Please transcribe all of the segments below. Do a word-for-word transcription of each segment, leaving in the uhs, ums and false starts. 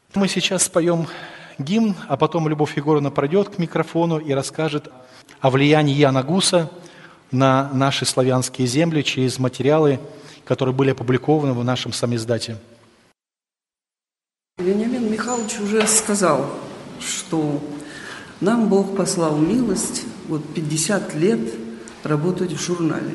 Мы сейчас споем гимн, а потом Любовь Егоровна пройдет к микрофону и расскажет о влиянии Яна Гуса на наши славянские земли через материалы, которые были опубликованы в нашем самиздате. Вениамин Михайлович уже сказал, что нам Бог послал милость вот пятьдесят лет работать в журнале.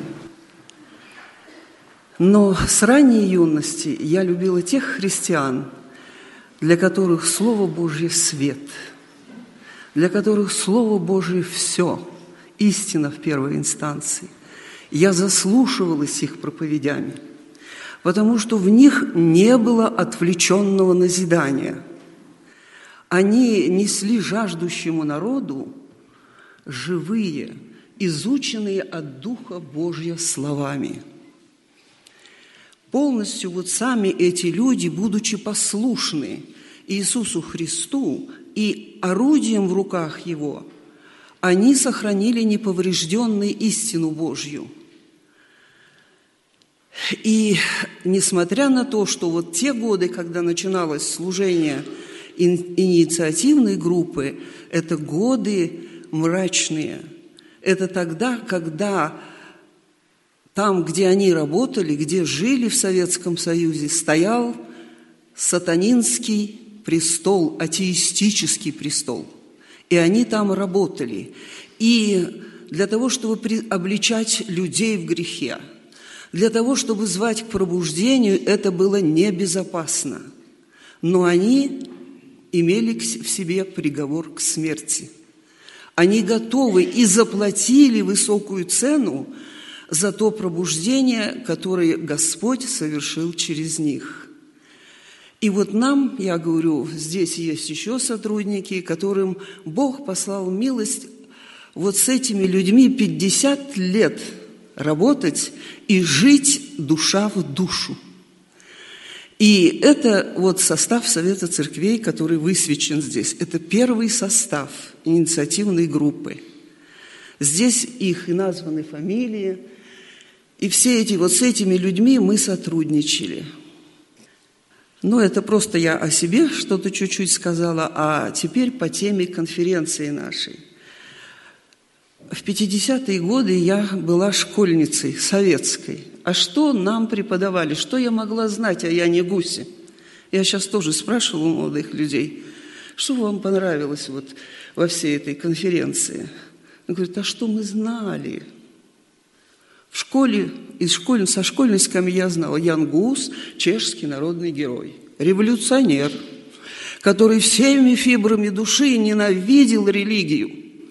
Но с ранней юности я любила тех христиан, для которых Слово Божье – свет, для которых Слово Божье – все, истина в первой инстанции. Я заслушивалась их проповедями, потому что в них не было отвлеченного назидания. Они несли жаждущему народу живые, изученные от Духа Божьего словами. Полностью вот сами эти люди, будучи послушны Иисусу Христу и орудием в руках Его, они сохранили неповрежденной истину Божью. И несмотря на то, что вот те годы, когда начиналось служение инициативной группы, это годы мрачные. Это тогда, когда там, где они работали, где жили в Советском Союзе, стоял сатанинский престол, атеистический престол. И они там работали. И для того, чтобы обличать людей в грехе, для того, чтобы звать к пробуждению, это было небезопасно. Но они имели в себе приговор к смерти. Они готовы и заплатили высокую цену за то пробуждение, которое Господь совершил через них. И вот нам, я говорю, здесь есть еще сотрудники, которым Бог послал милость вот с этими людьми пятьдесят лет работать и жить душа в душу. И это вот состав Совета Церквей, который высвечен здесь. Это первый состав инициативной группы. Здесь их и названы фамилии. И все эти, вот с этими людьми мы сотрудничали. Но это просто я о себе что-то чуть-чуть сказала, а теперь по теме конференции нашей. В пятидесятые годы я была школьницей советской. А что нам преподавали? Что я могла знать о Яне Гусе? Я сейчас тоже спрашивала у молодых людей, что вам понравилось вот во всей этой конференции? Он говорит, а что мы знали? В школе, из школь, со школьниками я знала, Ян Гус – чешский народный герой, революционер, который всеми фибрами души ненавидел религию.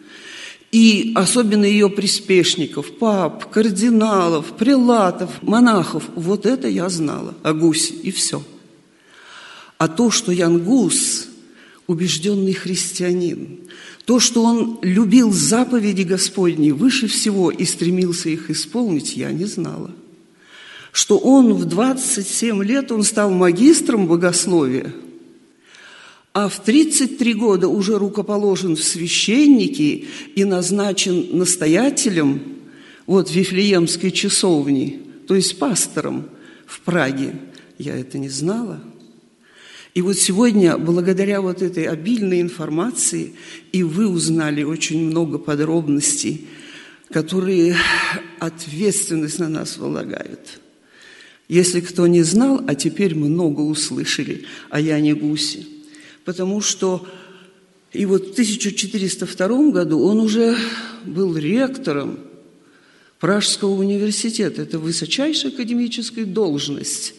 И особенно ее приспешников, пап, кардиналов, прелатов, монахов. Вот это я знала о Гусе, и все. А то, что Ян Гус – убежденный христианин, то, что он любил заповеди Господни выше всего и стремился их исполнить, я не знала. Что он в двадцать семь лет он стал магистром богословия, а в тридцать три года уже рукоположен в священники и назначен настоятелем вот Вифлеемской часовни, то есть пастором в Праге. Я это не знала. И вот сегодня, благодаря вот этой обильной информации, и вы узнали очень много подробностей, которые ответственность на нас возлагают. Если кто не знал, а теперь много услышали о Яне Гусе. Потому что и вот в тысяча четыреста втором году он уже был ректором Пражского университета. Это высочайшая академическая должность.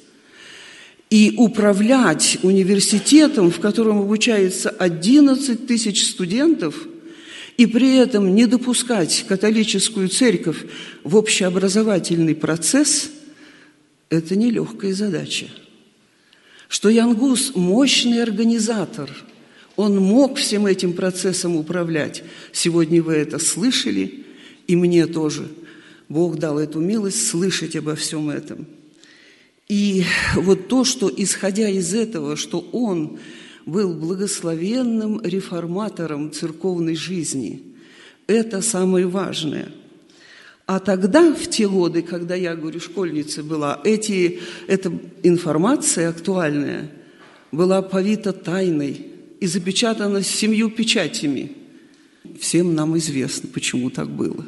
И управлять университетом, в котором обучается одиннадцать тысяч студентов, и при этом не допускать католическую церковь в общеобразовательный процесс, это нелегкая задача. Что Ян Гус – мощный организатор, он мог всем этим процессом управлять. Сегодня вы это слышали, и мне тоже. Бог дал эту милость слышать обо всем этом. И вот то, что, исходя из этого, что он был благословенным реформатором церковной жизни, это самое важное. А тогда, в те годы, когда я, говорю, школьницей была, эти, эта информация актуальная была повита тайной и запечатана семью печатями. Всем нам известно, почему так было.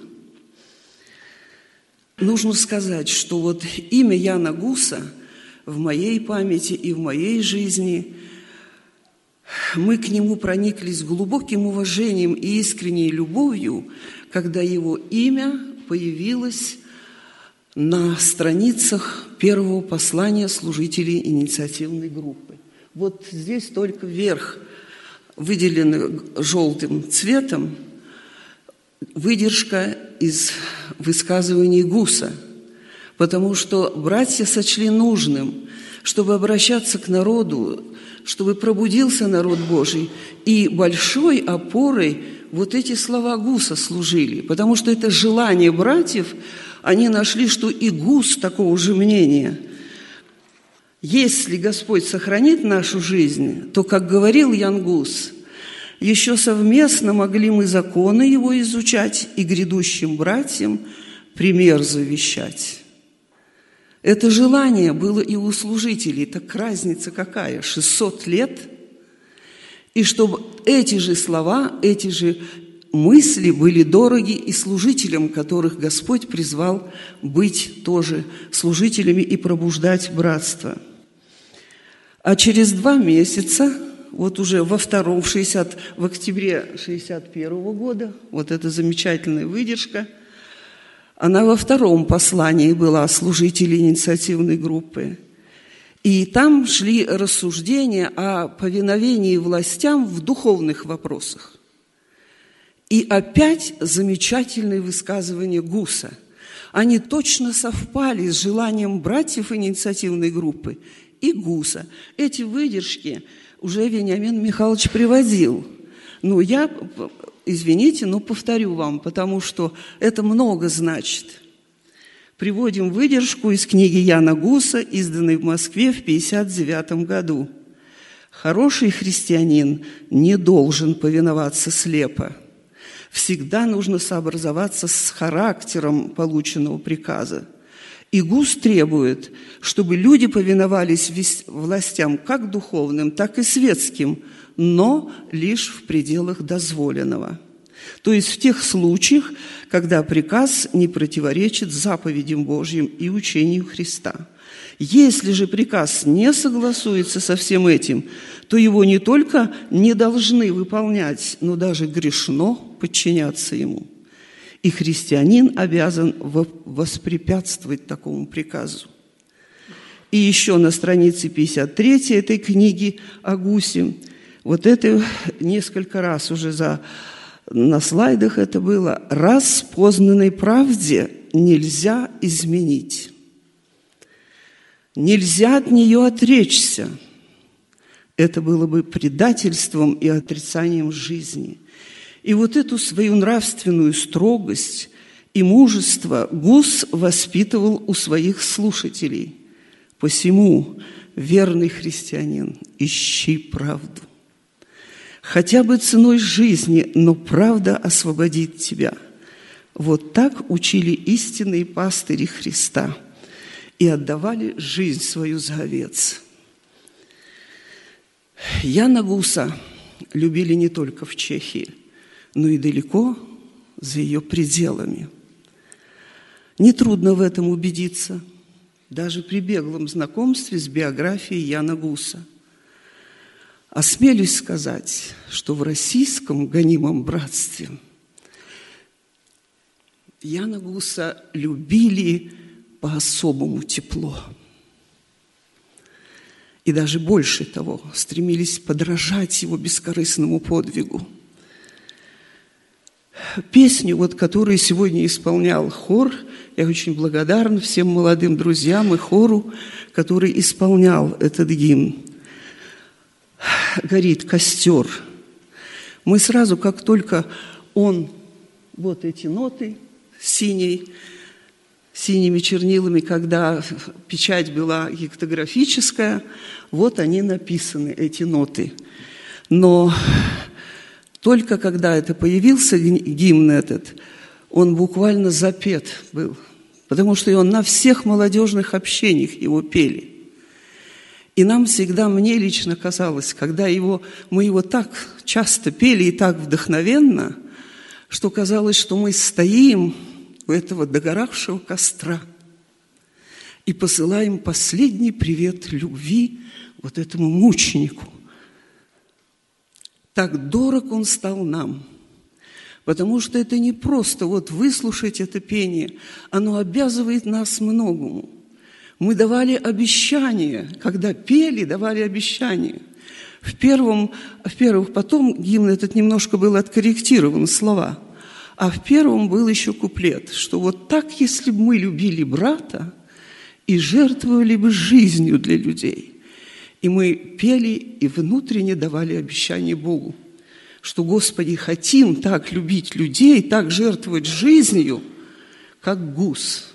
Нужно сказать, что вот имя Яна Гуса в моей памяти и в моей жизни, мы к нему прониклись глубоким уважением и искренней любовью, когда его имя появилось на страницах первого послания служителей инициативной группы. Вот здесь только вверх выделены желтым цветом выдержка из высказываний Гуса, потому что братья сочли нужным, чтобы обращаться к народу, чтобы пробудился народ Божий, и большой опорой вот эти слова Гуса служили, потому что это желание братьев, они нашли, что и Гус такого же мнения. Если Господь сохранит нашу жизнь, то, как говорил Ян Гус, еще совместно могли мы законы его изучать и грядущим братьям пример завещать. Это желание было и у служителей. Так разница какая? шестьсот лет. И чтобы эти же слова, эти же мысли были дороги и служителям, которых Господь призвал быть тоже служителями и пробуждать братство. А через два месяца, вот уже во втором, в, шестидесятом, в октябре шестьдесят первого года, вот эта замечательная выдержка, она во втором послании была служителей инициативной группы. И там шли рассуждения о повиновении властям в духовных вопросах. И опять замечательные высказывания Гуса. Они точно совпали с желанием братьев инициативной группы и Гуса. Эти выдержки уже Вениамин Михайлович приводил. Но я, извините, но повторю вам, потому что это много значит. Приводим выдержку из книги Яна Гуса, изданной в Москве в пятьдесят девятом году. «Хороший христианин не должен повиноваться слепо. Всегда нужно сообразоваться с характером полученного приказа. И Гус требует, чтобы люди повиновались властям как духовным, так и светским, но лишь в пределах дозволенного. То есть в тех случаях, когда приказ не противоречит заповедям Божьим и учению Христа. Если же приказ не согласуется со всем этим, то его не только не должны выполнять, но даже грешно подчиняться ему. И христианин обязан воспрепятствовать такому приказу». И еще на странице пятьдесят третьей этой книги о Гусе, вот это несколько раз уже за, на слайдах это было, «раз познанной правде нельзя изменить, нельзя от нее отречься». Это было бы предательством и отрицанием жизни. И вот эту свою нравственную строгость и мужество Гус воспитывал у своих слушателей. «Посему, верный христианин, ищи правду. Хотя бы ценой жизни, но правда освободит тебя». Вот так учили истинные пастыри Христа и отдавали жизнь свою за овец. Яна Гуса любили не только в Чехии, но и далеко за ее пределами. Нетрудно в этом убедиться, даже при беглом знакомстве с биографией Яна Гуса. Осмелюсь сказать, что в российском гонимом братстве Яна Гуса любили по-особому тепло. И даже больше того, стремились подражать его бескорыстному подвигу. Песню, вот, которую сегодня исполнял хор, я очень благодарна всем молодым друзьям и хору, который исполнял этот гимн. «Горит костер». Мы сразу, как только он, вот эти ноты синей, синими чернилами, когда печать была гектографическая, вот они написаны, эти ноты. Но только когда это появился гимн этот, он буквально запет был, потому что он на всех молодежных общениях его пели. И нам всегда, мне лично казалось, когда его, мы его так часто пели и так вдохновенно, что казалось, что мы стоим у этого догоравшего костра и посылаем последний привет любви вот этому мученику. Так дорог он стал нам, потому что это не просто вот выслушать это пение, оно обязывает нас многому. Мы давали обещания, когда пели, давали обещания. В первом, в первых, потом гимн этот немножко был откорректирован, слова, а в первом был еще куплет, что вот так, если бы мы любили брата и жертвовали бы жизнью для людей. И мы пели и внутренне давали обещание Богу, что, Господи, хотим так любить людей, так жертвовать жизнью, как гус.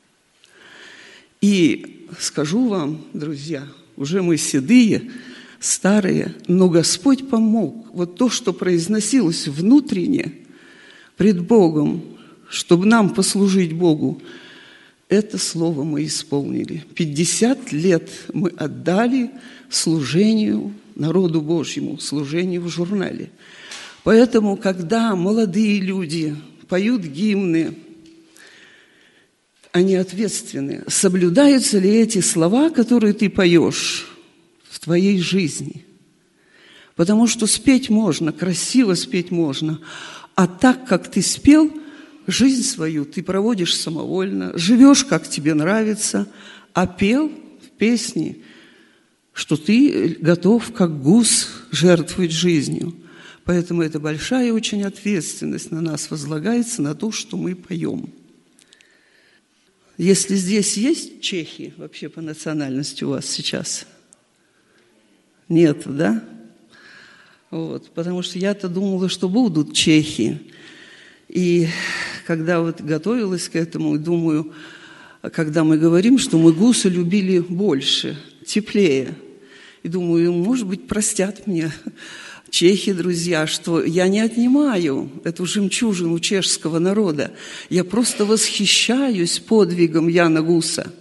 И скажу вам, друзья, уже мы седые, старые, но Господь помог. Вот то, что произносилось внутренне пред Богом, чтобы нам послужить Богу, это слово мы исполнили. пятьдесят лет мы отдали служению народу Божьему, служению в журнале. Поэтому, когда молодые люди поют гимны, они ответственны. Соблюдаются ли эти слова, которые ты поешь в твоей жизни? Потому что спеть можно, красиво спеть можно, а так, как ты спел, жизнь свою ты проводишь самовольно, живешь, как тебе нравится, а пел в песне, что ты готов, как гус, жертвовать жизнью. Поэтому это большая очень ответственность на нас возлагается, на то, что мы поем. Если здесь есть чехи вообще по национальности у вас сейчас? Нет, да? Вот, потому что я-то думала, что будут чехи. И когда вот готовилась к этому, думаю, когда мы говорим, что мы гуса любили больше, теплее. И думаю, может быть, простят мне чехи, друзья, что я не отнимаю эту жемчужину чешского народа. Я просто восхищаюсь подвигом Яна Гуса.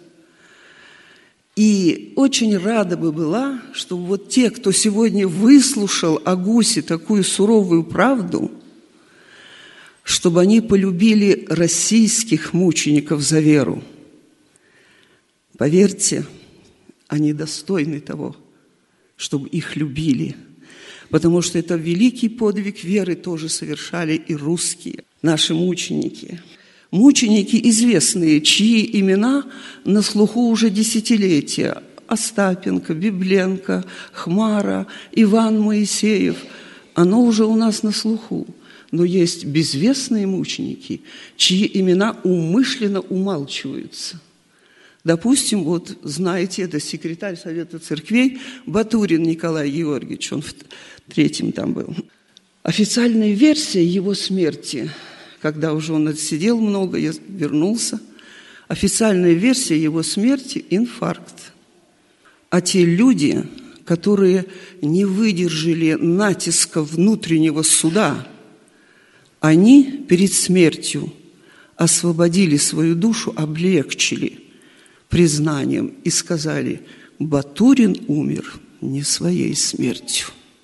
И очень рада бы была, чтобы вот те, кто сегодня выслушал о Гусе такую суровую правду, чтобы они полюбили российских мучеников за веру. Поверьте, они достойны того, чтобы их любили. Потому что это великий подвиг веры тоже совершали и русские, наши мученики. Мученики известные, чьи имена на слуху уже десятилетия. Остапенко, Библенко, Хмара, Иван Моисеев. Оно уже у нас на слуху. Но есть безвестные мученики, чьи имена умышленно умалчиваются. Допустим, вот знаете, это секретарь Совета Церквей Батурин Николай Георгиевич, он в третьем там был. Официальная версия его смерти, когда уже он отсидел много, я вернулся, официальная версия его смерти – инфаркт. А те люди, которые не выдержали натиска внутреннего суда, они перед смертью освободили свою душу, облегчили признанием и сказали: Батурин умер не своей смертью.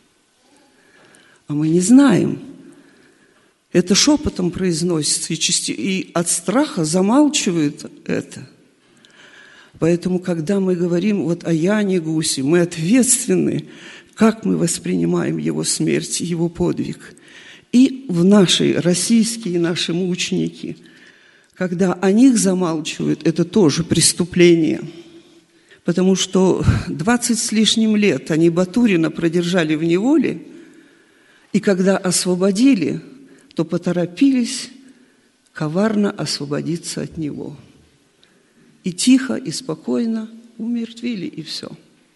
А мы не знаем. Это шепотом произносится, и, части... и от страха замалчивают это. Поэтому, когда мы говорим вот о Яне Гусе, мы ответственны, как мы воспринимаем его смерть, его подвиг. И в наши российские наши мученики, когда о них замалчивают, это тоже преступление. Потому что двадцать с лишним лет они Батурина продержали в неволе, и когда освободили, то поторопились коварно освободиться от него. И тихо, и спокойно умертвили, и все.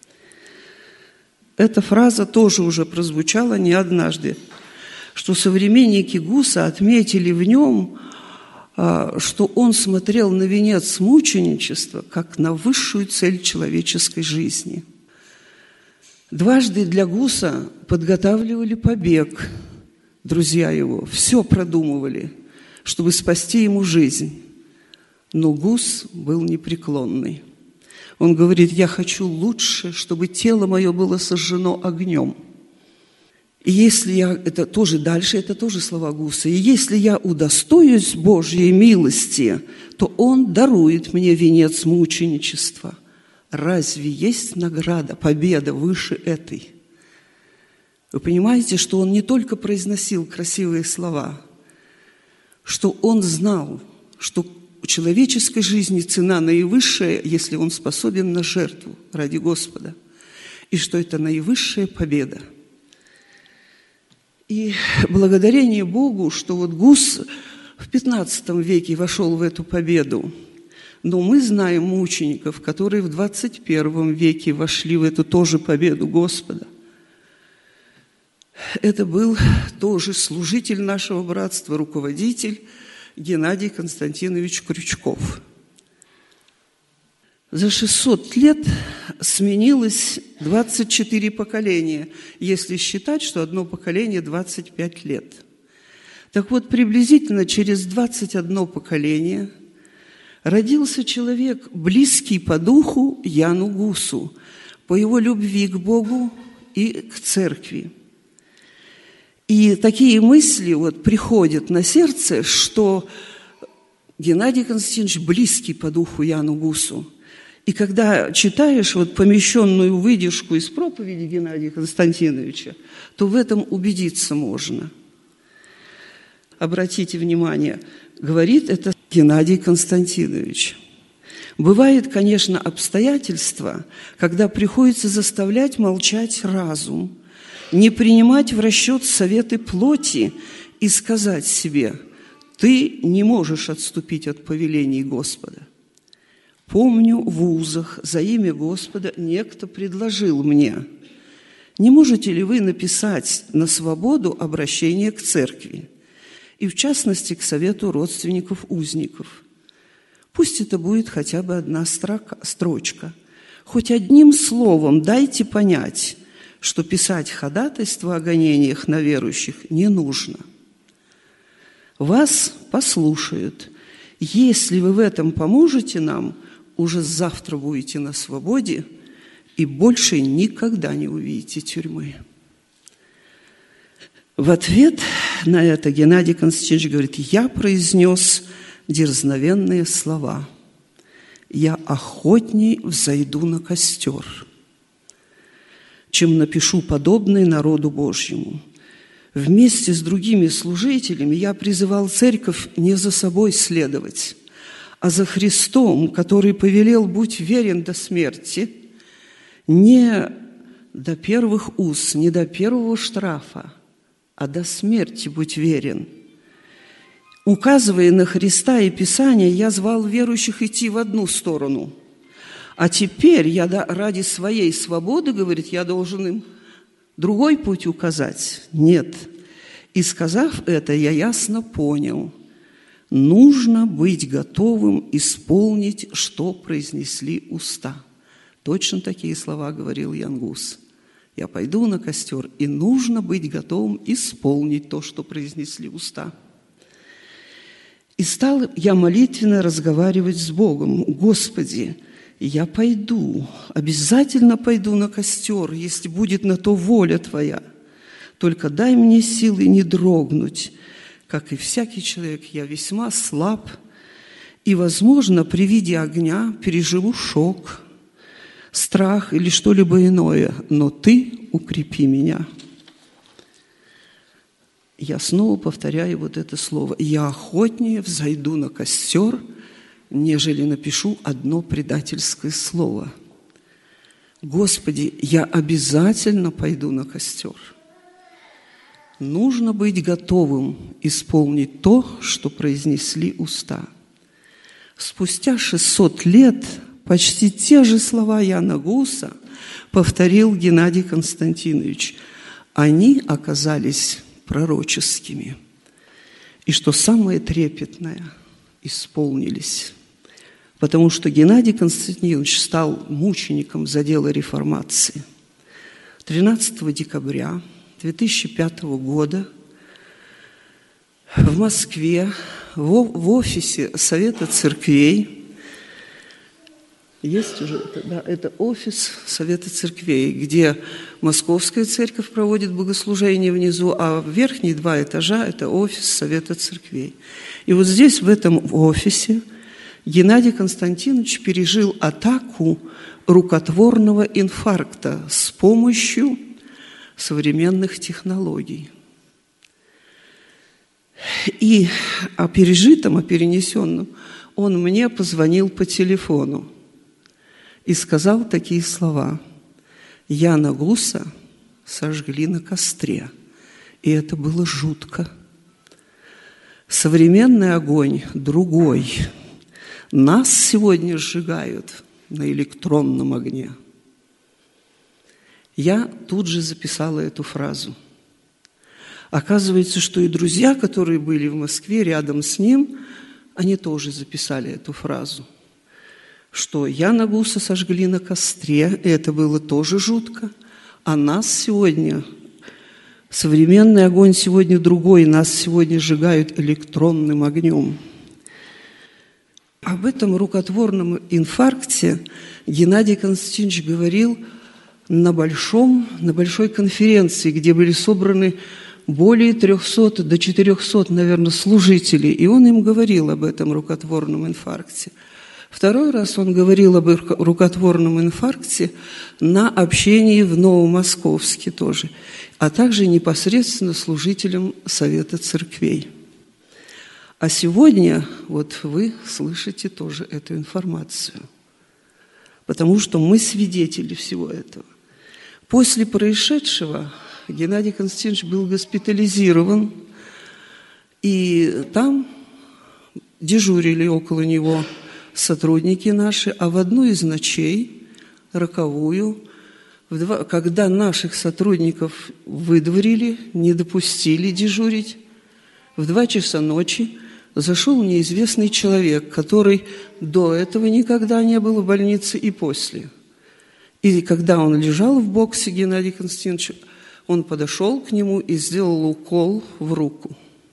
Эта фраза тоже уже прозвучала не однажды, что современники Гуса отметили в нем, что он смотрел на венец мученичества как на высшую цель человеческой жизни. Дважды для Гуса подготавливали побег, друзья его, все продумывали, чтобы спасти ему жизнь. Но Гус был непреклонный. Он говорит: я хочу лучше, чтобы тело мое было сожжено огнем. И если я, это тоже дальше, это тоже слова Гуса, и если я удостоюсь Божьей милости, то Он дарует мне венец мученичества. Разве есть награда, победа выше этой? Вы понимаете, что он не только произносил красивые слова, что он знал, что у человеческой жизни цена наивысшая, если он способен на жертву ради Господа, и что это наивысшая победа. И благодарение Богу, что вот Гус в пятнадцатом веке вошел в эту победу, но мы знаем мучеников, которые в двадцать первом веке вошли в эту тоже победу Господа. Это был тоже служитель нашего братства, руководитель Геннадий Константинович Крючков. За шестьсот лет сменилось двадцать четыре поколения, если считать, что одно поколение двадцать пять лет. Так вот, приблизительно через двадцать одно поколение родился человек, близкий по духу Яну Гусу, по его любви к Богу и к церкви. И такие мысли вот приходят на сердце, что Геннадий Константинович близкий по духу Яну Гусу. И когда читаешь вот помещенную выдержку из проповеди Геннадия Константиновича, то в этом убедиться можно. Обратите внимание, говорит это Геннадий Константинович. Бывает, конечно, обстоятельства, когда приходится заставлять молчать разум, не принимать в расчет советы плоти и сказать себе: ты не можешь отступить от повелений Господа. Помню, в вузах за имя Господа некто предложил мне: не можете ли вы написать на свободу обращение к церкви, и в частности к совету родственников узников? Пусть это будет хотя бы одна строка, строчка. Хоть одним словом дайте понять, что писать ходатайство о гонениях на верующих не нужно. Вас послушают. Если вы в этом поможете нам, уже завтра будете на свободе и больше никогда не увидите тюрьмы. В ответ на это Геннадий Константинович говорит: я произнес дерзновенные слова: я охотней взойду на костер, чем напишу подобное народу Божьему. Вместе с другими служителями я призывал церковь не за собой следовать, а за Христом, который повелел: будь верен до смерти, не до первых уз, не до первого штрафа, а до смерти будь верен. Указывая на Христа и Писание, я звал верующих идти в одну сторону. А теперь я ради своей свободы, говорит, я должен им другой путь указать. Нет. И сказав это, я ясно понял: нужно быть готовым исполнить, что произнесли уста. Точно такие слова говорил Ян Гус. Я пойду на костер, и нужно быть готовым исполнить то, что произнесли уста. И стал я молитвенно разговаривать с Богом: Господи, я пойду, обязательно пойду на костер, если будет на то воля Твоя. Только дай мне силы не дрогнуть. Как и всякий человек, я весьма слаб, и, возможно, при виде огня переживу шок, страх или что-либо иное, но Ты укрепи меня. Я снова повторяю вот это слово: я охотнее взойду на костер, нежели напишу одно предательское слово. Господи, я обязательно пойду на костер. Нужно быть готовым исполнить то, что произнесли уста. Спустя шестьсот лет почти те же слова Яна Гуса повторил Геннадий Константинович. Они оказались пророческими. И что самое трепетное, исполнились. Потому что Геннадий Константинович стал мучеником за дело реформации. тринадцатого декабря две тысячи пятого года в Москве в офисе Совета церквей Есть уже, да, это офис Совета церквей, где Московская церковь проводит богослужение внизу, а верхние два этажа – это офис Совета церквей. И вот здесь, в этом офисе, Геннадий Константинович пережил атаку рукотворного инфаркта с помощью современных технологий. И о пережитом, о перенесенном он мне позвонил по телефону и сказал такие слова: «Яна Гуса сожгли на костре». И это было жутко. Современный огонь другой. Нас сегодня сжигают на электронном огне. Я тут же записала эту фразу. Оказывается, что и друзья, которые были в Москве рядом с ним, они тоже записали эту фразу, что Яна Гуса сожгли на костре, и это было тоже жутко, а нас сегодня, современный огонь сегодня другой, нас сегодня сжигают электронным огнем. Об этом рукотворном инфаркте Геннадий Константинович говорил на, большом, на большой конференции, где были собраны более трехсот до четырехсот, наверное, служителей, и он им говорил об этом рукотворном инфаркте. Второй раз он говорил об рукотворном инфаркте на общении в Новомосковске тоже, а также непосредственно служителям Совета церквей. А сегодня вот вы слышите тоже эту информацию, потому что мы свидетели всего этого. После происшедшего Геннадий Константинович был госпитализирован, и там дежурили около него сотрудники наши, а в одну из ночей, роковую, в два, когда наших сотрудников выдворили, не допустили дежурить, в два часа ночи зашел неизвестный человек, который до этого никогда не был в больнице и после. И когда он лежал в боксе, Геннадий Константинович, он подошел к нему и сделал укол в руку.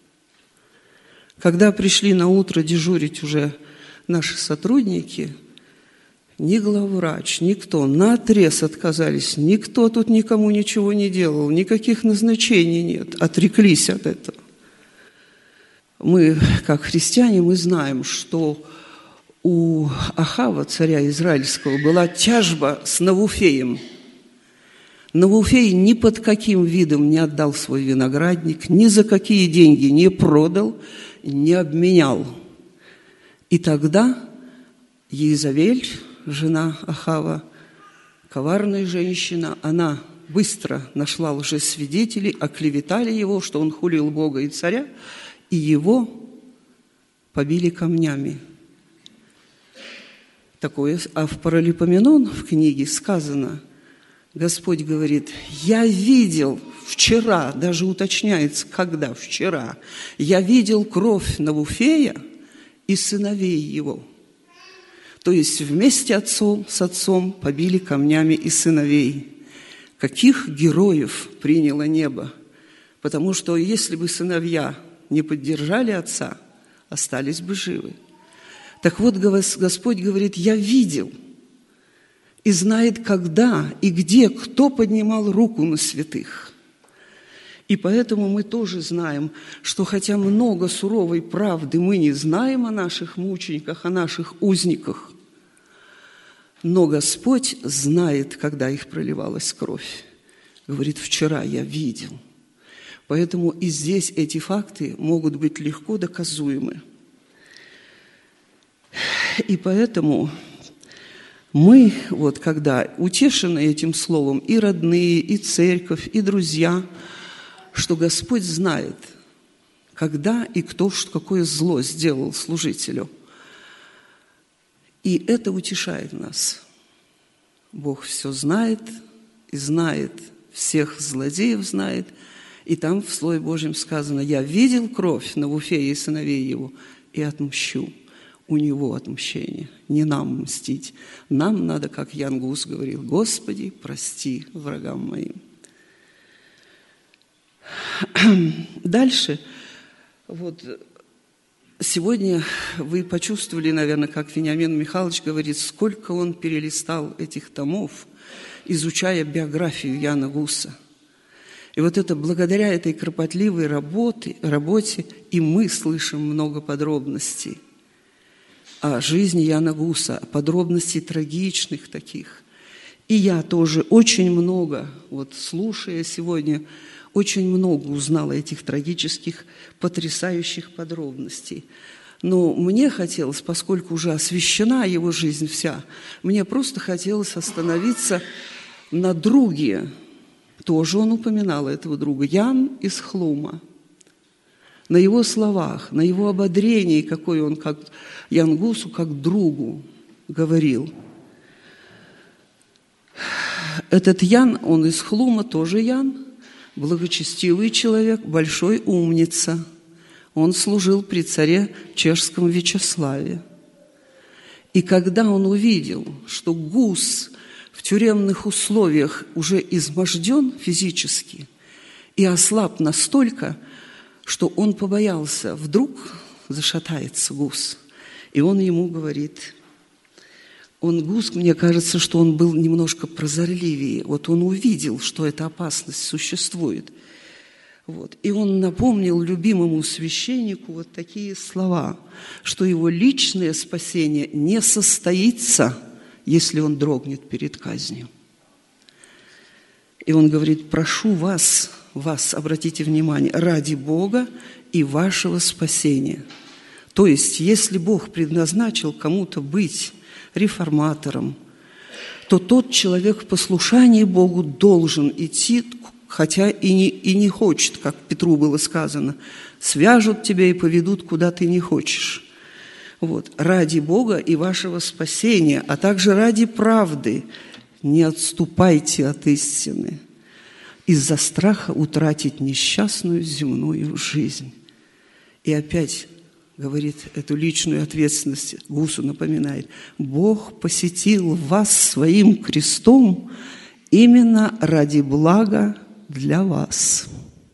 Когда пришли на утро дежурить уже наши сотрудники, ни главврач, никто, наотрез отказались, никто тут никому ничего не делал, никаких назначений нет, отреклись от этого. Мы, как христиане, мы знаем, что у Ахава, царя израильского, была тяжба с Навуфеем. Навуфей ни под каким видом не отдал свой виноградник, ни за какие деньги не продал, не обменял. И тогда Иезавель, жена Ахава, коварная женщина, она быстро нашла лжесвидетелей, оклеветали его, что он хулил Бога и царя, и его побили камнями. Такое, а в Паралипоменон в книге сказано, Господь говорит: «Я видел вчера», даже уточняется, когда вчера, «я видел кровь Навуфея и сыновей его». То есть вместе отцом, с отцом побили камнями и сыновей. Каких героев приняло небо? Потому что если бы сыновья не поддержали отца, остались бы живы. Так вот, Господь говорит: «Я видел», и знает, когда и где, кто поднимал руку на святых. И поэтому мы тоже знаем, что хотя много суровой правды мы не знаем о наших мучениках, о наших узниках, но Господь знает, когда их проливалась кровь. Говорит: «Вчера я видел». Поэтому и здесь эти факты могут быть легко доказуемы. И поэтому мы, вот когда утешены этим словом, и родные, и церковь, и друзья, что Господь знает, когда и кто какое зло сделал служителю. И это утешает нас. Бог все знает, и знает, всех злодеев знает. И там в Слове Божьем сказано: «Я видел кровь Навуфея и сыновей его, и отмщу». У него отмщение, не нам мстить. Нам надо, как Ян Гус говорил: «Господи, прости врагам моим». Дальше, вот Сегодня вы почувствовали, наверное, как Вениамин Михайлович говорит, сколько он перелистал этих томов, изучая биографию Яна Гуса. И вот это благодаря этой кропотливой работе, работе и мы слышим много подробностей о жизни Яна Гуса, подробностей трагичных таких. И я тоже очень много, вот слушая сегодня, очень много узнала этих трагических, потрясающих подробностей. Но мне хотелось, поскольку уже освящена его жизнь вся, мне просто хотелось остановиться на друге. Тоже он упоминал этого друга, Ян из Хлума. На его словах, на его ободрении, какой он как Ян Гусу, как другу говорил. Этот Ян, он из Хлума, тоже Ян, благочестивый человек, большой умница. Он служил при царе чешском Вячеславе. И когда он увидел, что Гус в тюремных условиях уже изможден физически и ослаб настолько, что он побоялся, вдруг зашатается Гус. И он ему говорит, он, Гус, мне кажется, что он был немножко прозорливее. Вот он увидел, что эта опасность существует. Вот. И он напомнил любимому священнику вот такие слова, что его личное спасение не состоится, если он дрогнет перед казнью. И он говорит, прошу вас, вас, обратите внимание, ради Бога и вашего спасения. То есть, если Бог предназначил кому-то быть реформатором, то тот человек в послушании Богу должен идти, хотя и не, и не хочет, как Петру было сказано, свяжут тебя и поведут, куда ты не хочешь. Вот. Ради Бога и вашего спасения, а также ради правды не отступайте от истины из-за страха утратить несчастную земную жизнь. И опять говорит эту личную ответственность, Гусу напоминает, Бог посетил вас своим крестом именно ради блага для вас.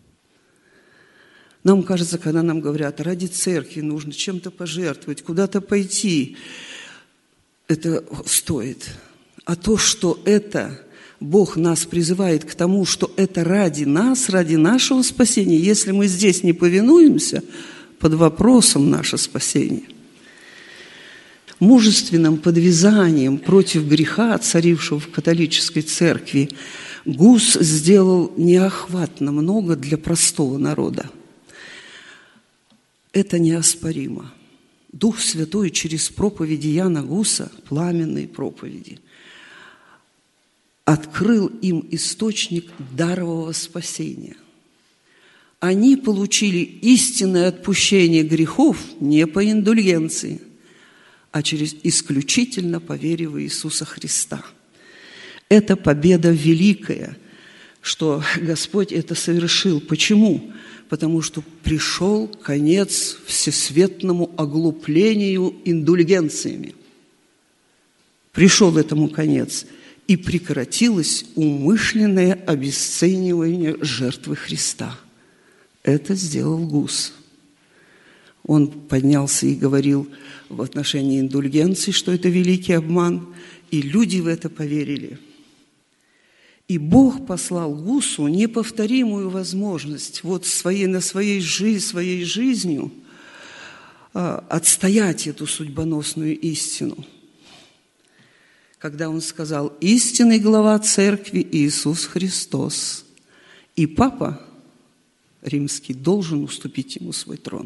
Нам кажется, когда нам говорят, ради церкви нужно чем-то пожертвовать, куда-то пойти, это стоит. А то, что это Бог нас призывает к тому, что это ради нас, ради нашего спасения, если мы здесь не повинуемся, под вопросом наше спасение. Мужественным подвязанием против греха, царившего в католической церкви, Гус сделал неохватно много для простого народа. Это неоспоримо. Дух Святой через проповеди Яна Гуса, пламенные проповеди, открыл им источник дарового спасения. Они получили истинное отпущение грехов не по индульгенции, а через исключительно по вере в Иисуса Христа. Это победа великая, что Господь это совершил. Почему? Потому что пришел конец всесветному оглуплению индульгенциями. Пришел этому конец, и прекратилось умышленное обесценивание жертвы Христа. Это сделал Гус. Он поднялся и говорил в отношении индульгенции, что это великий обман, и люди в это поверили. И Бог послал Гусу неповторимую возможность вот своей, на своей, жизнь, своей жизнью а, отстоять эту судьбоносную истину. Когда он сказал, истинный глава церкви Иисус Христос, и Папа Римский должен уступить ему свой трон.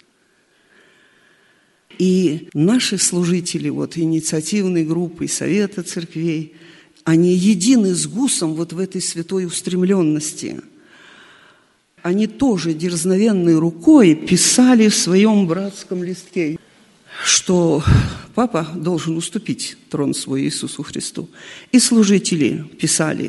И наши служители, вот, инициативной группы, Совета церквей, они едины с Гусом вот в этой святой устремленности. Они тоже дерзновенной рукой писали в своем братском листке, что Папа должен уступить трон свой Иисусу Христу. И служители писали,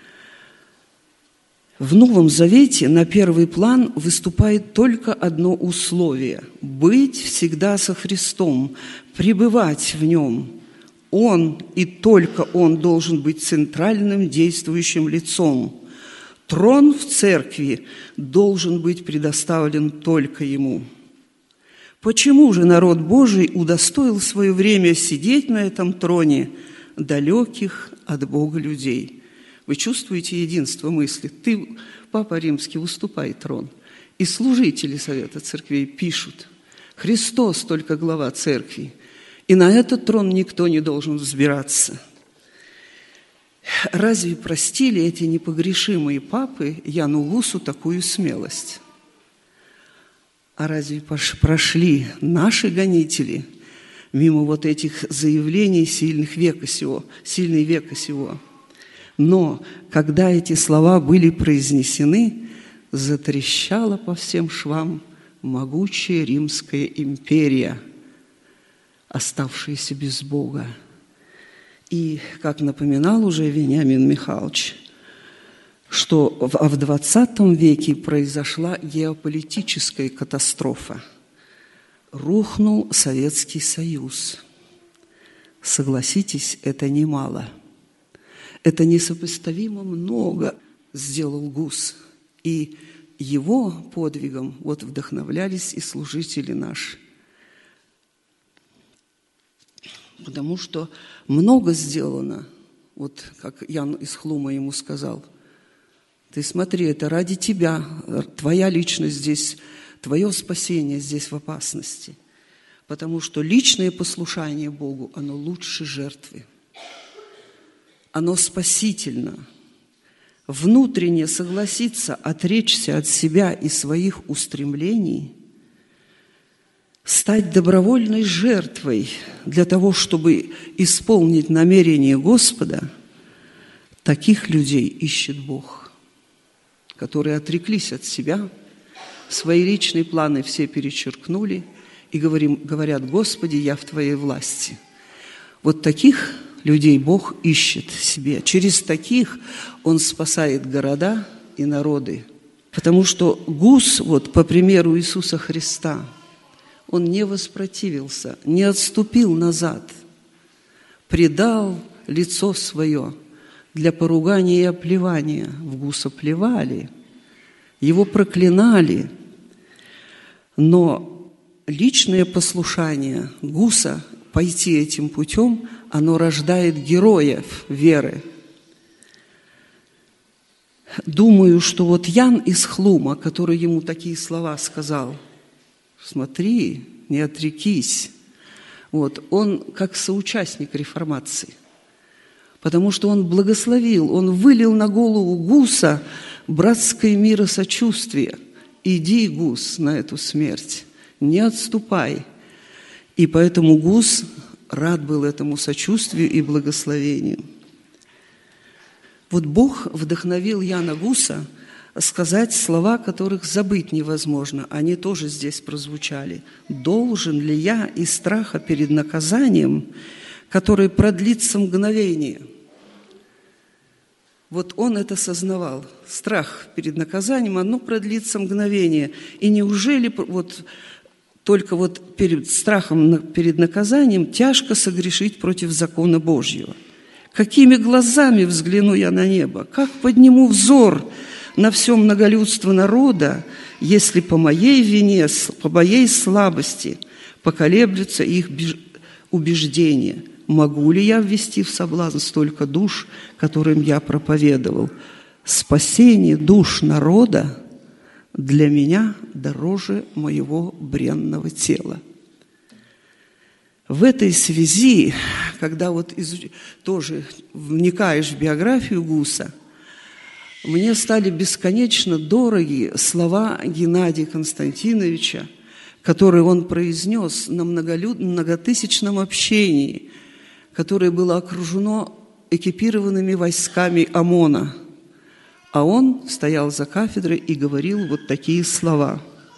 в Новом Завете на первый план выступает только одно условие – быть всегда со Христом, пребывать в Нем. Он и только Он должен быть центральным действующим лицом. Трон в церкви должен быть предоставлен только Ему. Почему же народ Божий удостоил в свое время сидеть на этом троне далеких от Бога людей? Вы чувствуете единство мысли? Ты, Папа Римский, уступай трон. И служители Совета Церквей пишут: Христос только глава Церкви, и на этот трон никто не должен взбираться. Разве простили эти непогрешимые папы Яну Гусу такую смелость? А разве прошли наши гонители мимо вот этих заявлений сильных века сего, сильной века сего? Но когда эти слова были произнесены, затрещала по всем швам могучая Римская империя, оставшаяся без Бога. И, как напоминал уже Вениамин Михайлович, что в двадцатом веке произошла геополитическая катастрофа. Рухнул Советский Союз. Согласитесь, это немало. Это несопоставимо много сделал Гус. И его подвигом вот вдохновлялись и служители наши. Потому что много сделано, вот как Ян из Хлума ему сказал: ты смотри, это ради тебя, твоя личность здесь, твое спасение здесь в опасности. Потому что личное послушание Богу, оно лучше жертвы. Оно спасительно. Внутренне согласиться отречься от себя и своих устремлений, стать добровольной жертвой для того, чтобы исполнить намерение Господа, таких людей ищет Бог, которые отреклись от себя, свои личные планы все перечеркнули и говорим, говорят: Господи, я в Твоей власти. Вот таких людей Бог ищет себе. Через таких Он спасает города и народы. Потому что Гус, вот по примеру Иисуса Христа, Он не воспротивился, не отступил назад, предал лицо свое для поругания и оплевания. В Гуса плевали, его проклинали. Но личное послушание Гуса пойти этим путем, оно рождает героев веры. Думаю, что вот Ян из Хлума, который ему такие слова сказал: смотри, не отрекись, вот, он как соучастник реформации, потому что он благословил, он вылил на голову Гуса братское миросочувствие. Иди, Гус, на эту смерть, не отступай. И поэтому Гус рад был этому сочувствию и благословению. Вот Бог вдохновил Яна Гуса сказать слова, которых забыть невозможно. Они тоже здесь прозвучали. «Должен ли я из страха перед наказанием, которое продлится мгновение?» Вот он это сознавал. Страх перед наказанием, оно продлится мгновение. И неужели вот только вот перед страхом перед наказанием тяжко согрешить против закона Божьего? Какими глазами взгляну я на небо? Как подниму взор на все многолюдство народа, если по моей вине, по моей слабости поколеблются их убеждения? Могу ли я ввести в соблазн столько душ, которым я проповедовал? Спасение душ народа для меня дороже моего бренного тела. В этой связи, когда вот изуч... тоже вникаешь в биографию Гуса, мне стали бесконечно дороги слова Геннадия Константиновича, которые он произнес на многолюд... многотысячном общении, которое было окружено экипированными войсками ОМОНа. А он стоял за кафедрой и говорил вот такие слова.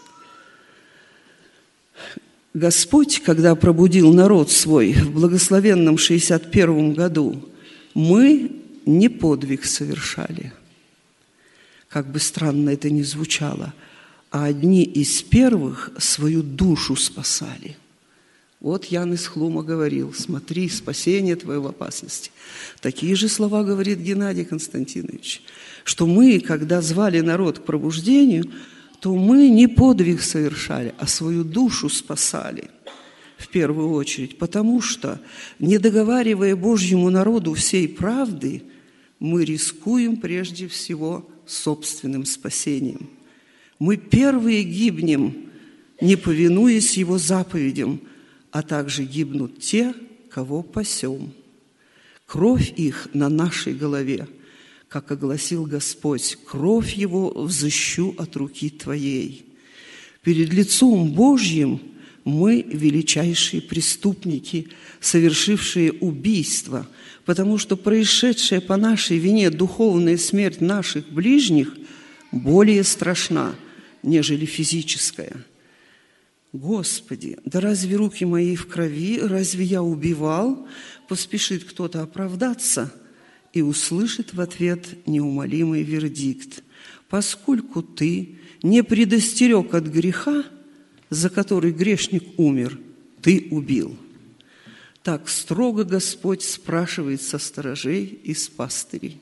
Господь, когда пробудил народ свой в благословенном шестьдесят первом году, мы не подвиг совершали, как бы странно это ни звучало, а одни из первых свою душу спасали. Вот Ян из Хлума говорил: смотри, спасение твое в опасности. Такие же слова говорит Геннадий Константинович, что мы, когда звали народ к пробуждению, то мы не подвиг совершали, а свою душу спасали в первую очередь, потому что, не договаривая Божьему народу всей правды, мы рискуем прежде всего собственным спасением. Мы первые гибнем, не повинуясь Его заповедям, а также гибнут те, кого пасем. Кровь их на нашей голове, как огласил Господь, кровь Его взыщу от руки Твоей. Перед лицом Божьим мы величайшие преступники, совершившие убийство, потому что происшедшая по нашей вине духовная смерть наших ближних более страшна, нежели физическая. Господи, да разве руки мои в крови, разве я убивал? Поспешит кто-то оправдаться и услышит в ответ неумолимый вердикт. Поскольку ты не предостерег от греха, за который грешник умер, ты убил. Так строго Господь спрашивает со сторожей и с пастырей.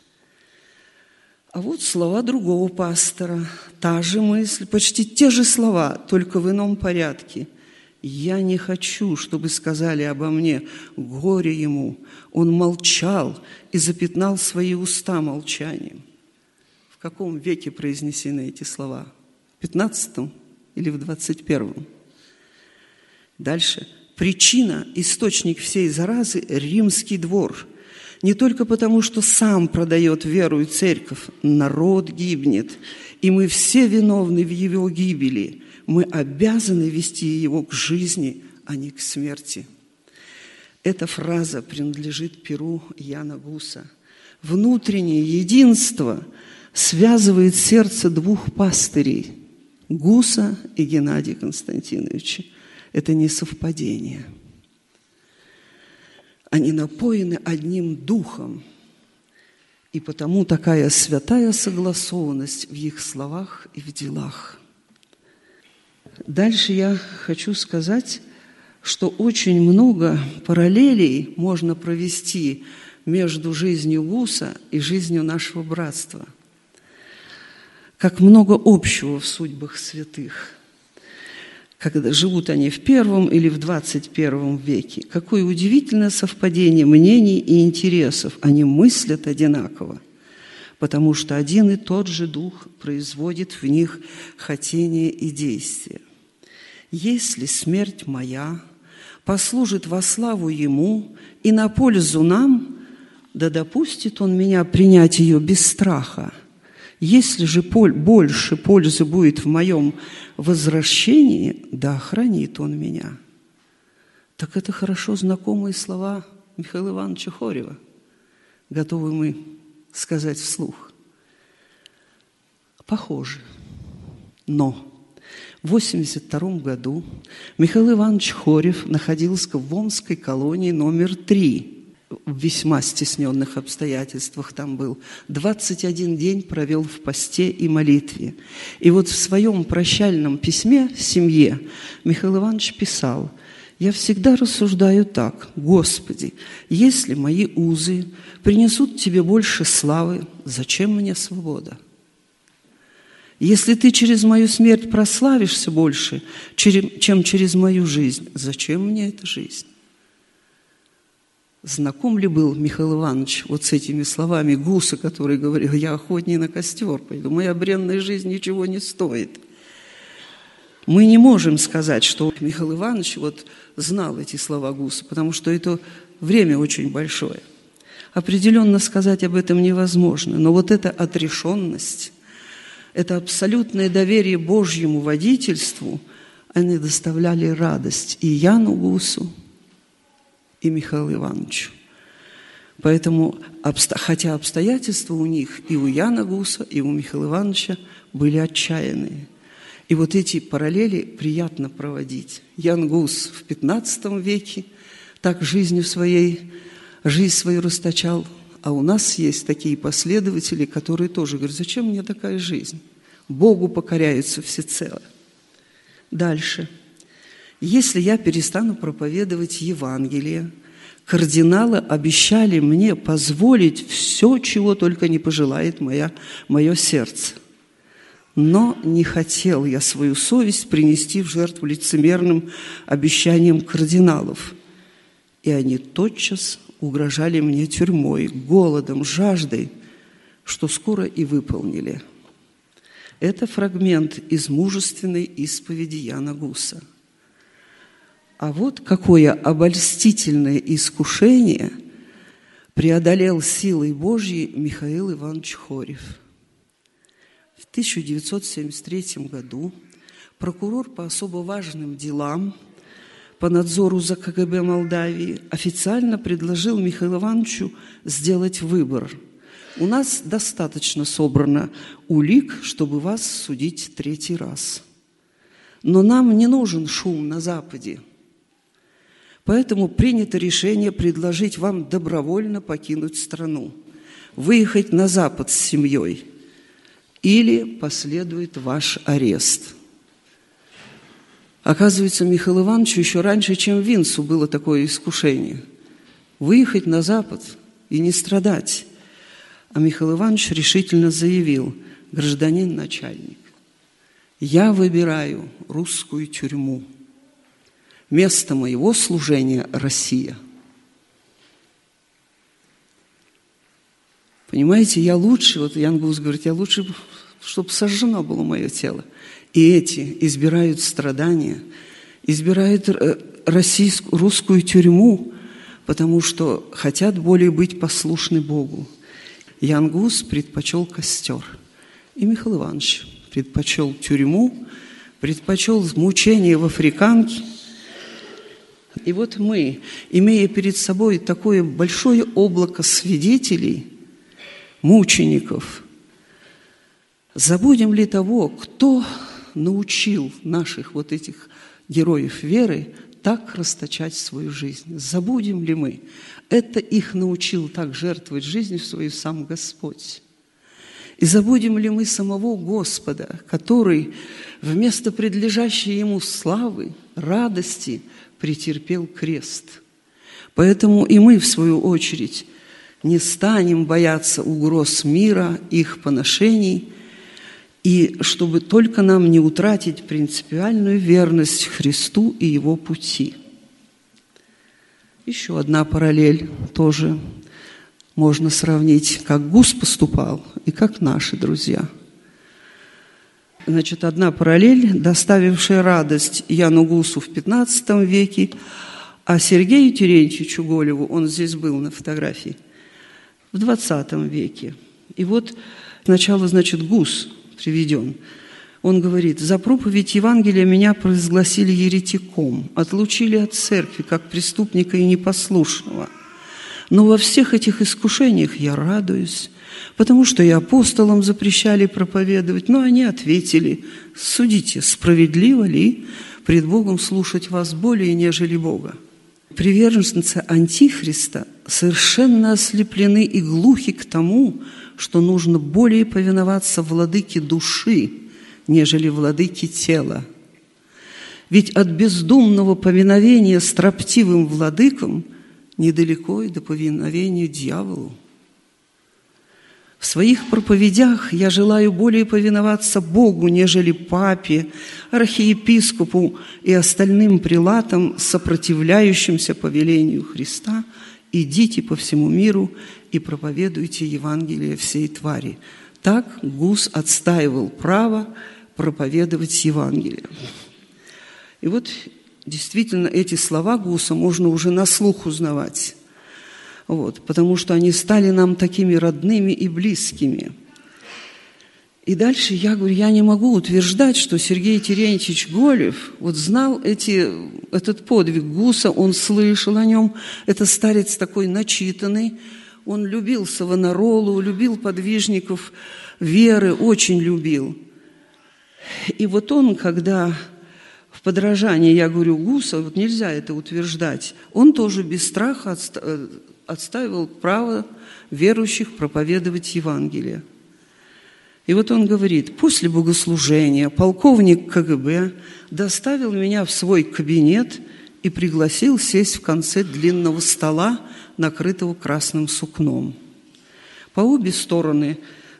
А вот слова другого пастора, та же мысль, почти те же слова, только в ином порядке. «Я не хочу, чтобы сказали обо мне, горе ему, он молчал и запятнал свои уста молчанием». В каком веке произнесены эти слова? В пятнадцатом или в двадцать первом? Дальше. Причина, источник всей заразы – римский двор. Не только потому, что сам продает веру и церковь, народ гибнет, и мы все виновны в его гибели. Мы обязаны вести его к жизни, а не к смерти. Эта фраза принадлежит перу Яна Гуса. Внутреннее единство связывает сердце двух пастырей – Гуса и Геннадия Константиновича. Это не совпадение. Они напоены одним духом, и потому такая святая согласованность в их словах и в делах. Дальше я хочу сказать, что очень много параллелей можно провести между жизнью Гуса и жизнью нашего братства. Как много общего в судьбах святых. Когда живут они в первом или в двадцать первом веке. Какое удивительное совпадение мнений и интересов. Они мыслят одинаково, потому что один и тот же Дух производит в них хотение и действие. «Если смерть моя послужит во славу Ему и на пользу нам, да допустит Он меня принять ее без страха. Если же больше пользы будет в моем возвращении, да охранит Он меня». Так это хорошо знакомые слова Михаила Ивановича Хорева, готовы мы сказать вслух. Похоже. Но в восемьдесят втором году Михаил Иванович Хорев находился в Омской колонии номер три. В весьма стесненных обстоятельствах там был. двадцать один день провел в посте и молитве. И вот в своем прощальном письме семье Михаил Иванович писал: «Я всегда рассуждаю так: Господи, если мои узы принесут Тебе больше славы, зачем мне свобода? Если Ты через мою смерть прославишься больше, чем через мою жизнь, зачем мне эта жизнь?» Знаком ли был Михаил Иванович вот с этими словами Гуса, который говорил: «Я охотней на костер пойду, моя бренная жизнь ничего не стоит»? Мы не можем сказать, что Михаил Иванович вот знал эти слова Гуса, потому что это время очень большое. Определенно сказать об этом невозможно, но вот эта отрешенность, это абсолютное доверие Божьему водительству, они доставляли радость и Яну Гусу, и Михаилу Ивановичу. Поэтому, хотя обстоятельства у них и у Яна Гуса, и у Михаила Ивановича были отчаянные. И вот эти параллели приятно проводить. Ян Гус в пятнадцатом веке так жизнью своей, жизнь свою расточал, а у нас есть такие последователи, которые тоже говорят: зачем мне такая жизнь? Богу покоряются всецело. Дальше. Если я перестану проповедовать Евангелие, кардиналы обещали мне позволить все, чего только не пожелает моя, мое сердце. Но не хотел я свою совесть принести в жертву лицемерным обещаниям кардиналов. И они тотчас угрожали мне тюрьмой, голодом, жаждой, что скоро и выполнили. Это фрагмент из мужественной исповеди Яна Гуса. А вот какое обольстительное искушение преодолел силой Божьей Михаил Иванович Хорев. В тысяча девятьсот семьдесят третьем году прокурор по особо важным делам по надзору за ка гэ бэ Молдавии официально предложил Михаилу Ивановичу сделать выбор. У нас достаточно собрано улик, чтобы вас судить третий раз. Но нам не нужен шум на Западе. Поэтому принято решение предложить вам добровольно покинуть страну, выехать на Запад с семьей, или последует ваш арест. Оказывается, Михаилу Ивановичу еще раньше, чем Винцу, было такое искушение – выехать на Запад и не страдать. А Михаил Иванович решительно заявил: гражданин начальник, я выбираю русскую тюрьму. Место моего служения – Россия. Понимаете, я лучше, вот Ян Гус говорит, я лучше, чтобы сожжено было мое тело. И эти избирают страдания, избирают российскую, русскую тюрьму, потому что хотят более быть послушны Богу. Ян Гус предпочел костер, и Михаил Иванович предпочел тюрьму, предпочел мучения в Африканке. И вот мы, имея перед собой такое большое облако свидетелей, мучеников, забудем ли того, кто научил наших вот этих героев веры так расточать свою жизнь? Забудем ли мы? Это их научил так жертвовать жизнью свою сам Господь. И забудем ли мы самого Господа, который вместо предлежащей Ему славы, радости претерпел крест? Поэтому и мы, в свою очередь, не станем бояться угроз мира, их поношений, и чтобы только нам не утратить принципиальную верность Христу и Его пути. Еще одна параллель тоже можно сравнить, как Гус поступал и как наши друзья. Значит, одна параллель, доставившая радость Яну Гусу в пятнадцатом веке, а Сергею Терентьевичу Голеву, он здесь был на фотографии, в двадцатом веке. И вот сначала, значит, Гус приведен. Он говорит: «За проповедь Евангелия меня провозгласили еретиком, отлучили от церкви, как преступника и непослушного. Но во всех этих искушениях я радуюсь, потому что и апостолам запрещали проповедовать, но они ответили: судите, справедливо ли пред Богом слушать вас более, нежели Бога? Приверженцы Антихриста совершенно ослеплены и глухи к тому, что нужно более повиноваться владыке души, нежели владыке тела. Ведь от бездумного повиновения строптивым владыкам недалеко и до повиновения дьяволу. В своих проповедях я желаю более повиноваться Богу, нежели папе, архиепископу и остальным прелатам, сопротивляющимся повелению Христа: идите по всему миру и проповедуйте Евангелие всей твари». Так Гус отстаивал право проповедовать Евангелие. И вот действительно эти слова Гуса можно уже на слух узнавать, вот, потому что они стали нам такими родными и близкими. И дальше я говорю, я не могу утверждать, что Сергей Терентьевич Голев вот знал эти, этот подвиг Гуса, он слышал о нем. Это старец такой начитанный, он любил Савонаролу, любил подвижников веры, очень любил. И вот он, когда в подражании, я говорю, Гуса, вот нельзя это утверждать, он тоже без страха отстаивал право верующих проповедовать Евангелие. И вот он говорит: после богослужения полковник ка гэ бэ доставил меня в свой кабинет и пригласил сесть в конце длинного стола, накрытого красным сукном. По обе стороны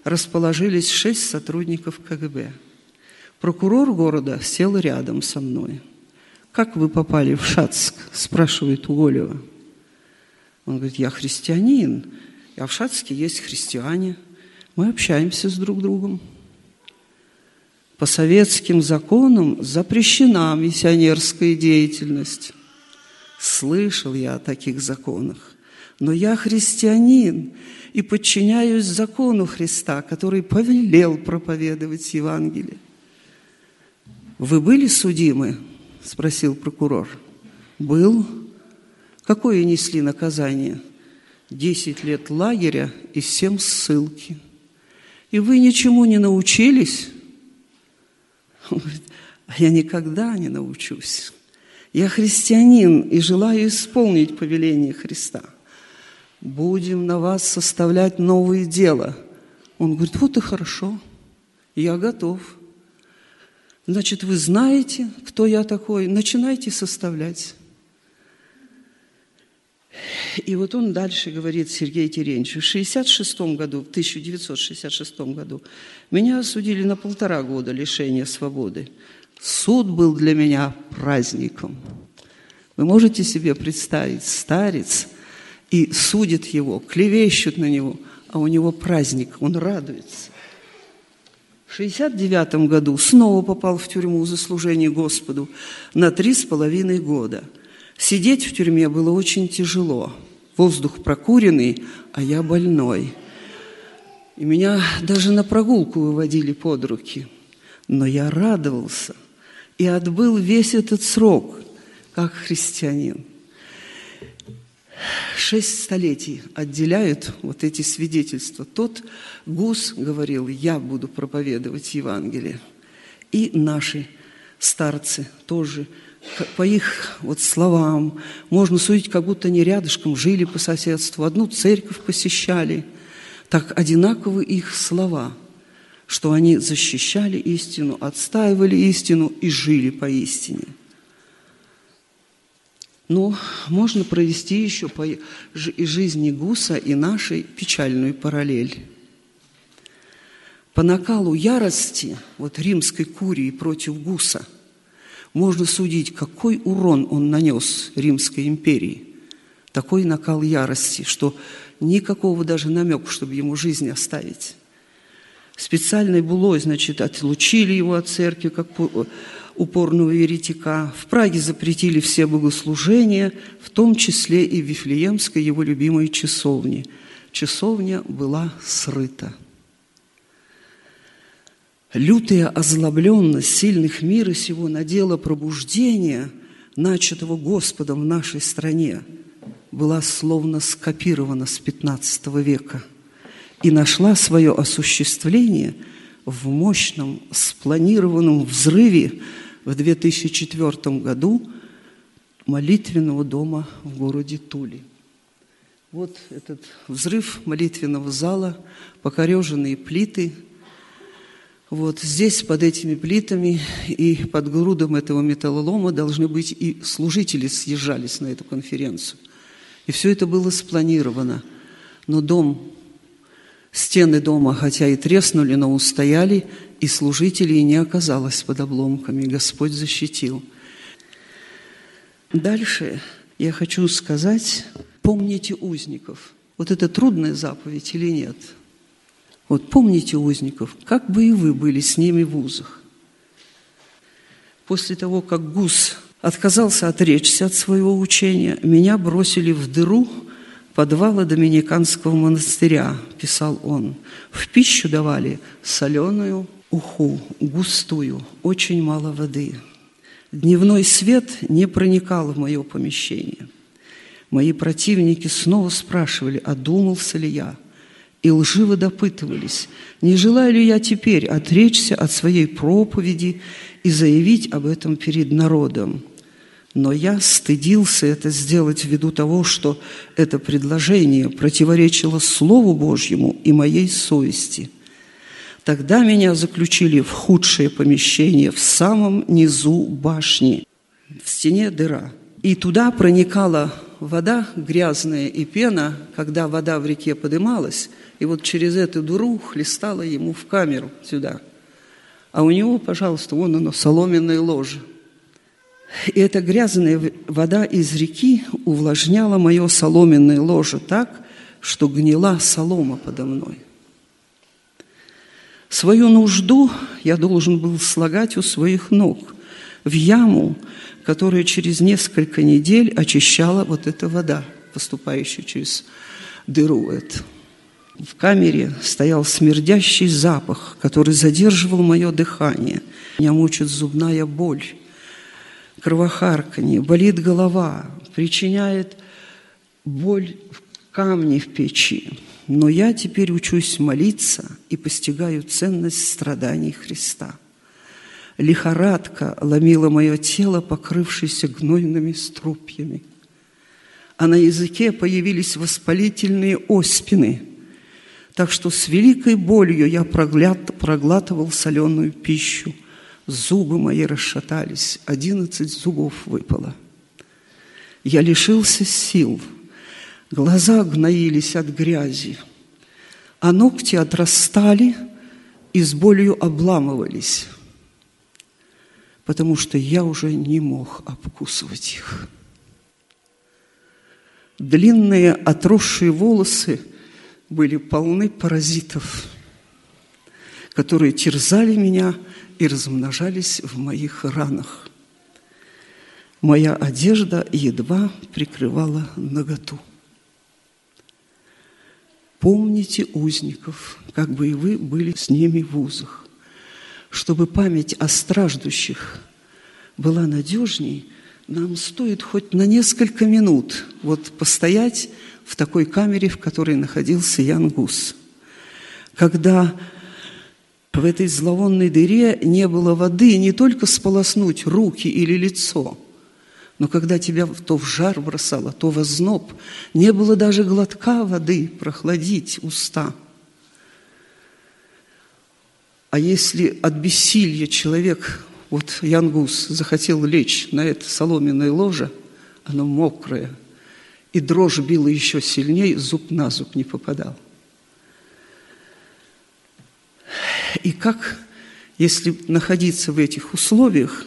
расположились шесть сотрудников ка гэ бэ. Прокурор города сел рядом со мной. «Как вы попали в Шацк?» – спрашивает у Голева. Он говорит: «Я христианин, а в Шацке есть христиане. Мы общаемся с друг другом. По советским законам запрещена миссионерская деятельность». Слышал я о таких законах, но я христианин и подчиняюсь закону Христа, который повелел проповедовать Евангелие. «Вы были судимы?» – спросил прокурор. «Был». «Какое несли наказание?» «Десять лет лагеря и семь ссылки». «И вы ничему не научились?» Он говорит: «А я никогда не научусь. Я христианин и желаю исполнить повеление Христа. Будем на вас составлять новые дела». Он говорит: «Вот и хорошо, я готов. Значит, вы знаете, кто я такой, начинайте составлять». И вот он дальше говорит, Сергей Терентьевич: в шестьдесят шестом году, в тысяча девятьсот шестьдесят шестом году меня осудили на полтора года лишения свободы. Суд был для меня праздником. Вы можете себе представить, старец, и судят его, клевещут на него, а у него праздник, он радуется. В шестьдесят девятом году снова попал в тюрьму за служение Господу на три с половиной года. Сидеть в тюрьме было очень тяжело. Воздух прокуренный, а я больной. И меня даже на прогулку выводили под руки. Но я радовался и отбыл весь этот срок, как христианин. Шесть столетий отделяют вот эти свидетельства. Тот Гус говорил: «Я буду проповедовать Евангелие». И наши старцы тоже, по их вот словам, можно судить, как будто они рядышком жили по соседству, одну церковь посещали. Так одинаковы их слова, что они защищали истину, отстаивали истину и жили по истине. Но можно провести еще по жизни Гуса и нашей печальную параллель. По накалу ярости вот римской курии против Гуса можно судить, какой урон он нанес Римской империи. Такой накал ярости, что никакого даже намека, чтобы ему жизнь оставить. Специальной булой, значит, отлучили его от церкви, как упорного еретика. В Праге запретили все богослужения, в том числе и в Вифлеемской его любимой часовне. Часовня была срыта. Лютая озлобленность сильных мира сего на дело пробуждения, начатого Господом в нашей стране, была словно скопирована с пятнадцатого века и нашла свое осуществление в мощном спланированном взрыве в две тысячи четвёртом году молитвенного дома в городе Туле. Вот этот взрыв молитвенного зала, покореженные плиты. Вот здесь под этими плитами и под грудом этого металлолома должны быть и служители съезжались на эту конференцию. И все это было спланировано. Но дом, стены дома, хотя и треснули, но устояли, и служителей не оказалось под обломками. Господь защитил. Дальше я хочу сказать: помните узников. Вот это трудная заповедь или нет? Вот помните узников, как бы и вы были с ними в узах. После того, как Гус отказался отречься от своего учения, меня бросили в дыру подвала доминиканского монастыря, писал он. В пищу давали соленую уху, густую, очень мало воды. Дневной свет не проникал в мое помещение. Мои противники снова спрашивали, одумался ли я, и лживо допытывались, не желаю ли я теперь отречься от своей проповеди и заявить об этом перед народом. Но я стыдился это сделать ввиду того, что это предложение противоречило Слову Божьему и моей совести. Тогда меня заключили в худшее помещение в самом низу башни, в стене дыра. И туда проникала вода грязная и пена, когда вода в реке подымалась, и вот через эту дыру хлестала ему в камеру сюда. А у него, пожалуйста, вон оно, соломенное ложе. И эта грязная вода из реки увлажняла мое соломенное ложе так, что гнила солома подо мной. Свою нужду я должен был слагать у своих ног в яму, которая через несколько недель очищала вот эта вода, поступающая через дыру эту. В камере стоял смердящий запах, который задерживал мое дыхание. Меня мучит зубная боль, кровохарканье, болит голова, причиняет боль камни в печи. Но я теперь учусь молиться и постигаю ценность страданий Христа. Лихорадка ломила мое тело, покрывшееся гнойными струпьями. А на языке появились воспалительные оспины, так что с великой болью я проглатывал соленую пищу. Зубы мои расшатались, одиннадцать зубов выпало. Я лишился сил, глаза гноились от грязи, а ногти отрастали и с болью обламывались, потому что я уже не мог обкусывать их. Длинные отросшие волосы были полны паразитов, которые терзали меня и размножались в моих ранах. Моя одежда едва прикрывала наготу. Помните узников, как бы и вы были с ними в узах. Чтобы память о страждущих была надежней, нам стоит хоть на несколько минут вот постоять в такой камере, в которой находился Ян Гус. Когда в этой зловонной дыре не было воды, не только сполоснуть руки или лицо, но когда тебя то в жар бросало, то в озноб, не было даже глотка воды прохладить уста. А если от бессилья человек, вот Ян Гус, захотел лечь на это соломенное ложе, оно мокрое, и дрожь била еще сильнее, зуб на зуб не попадал. И как, если находиться в этих условиях,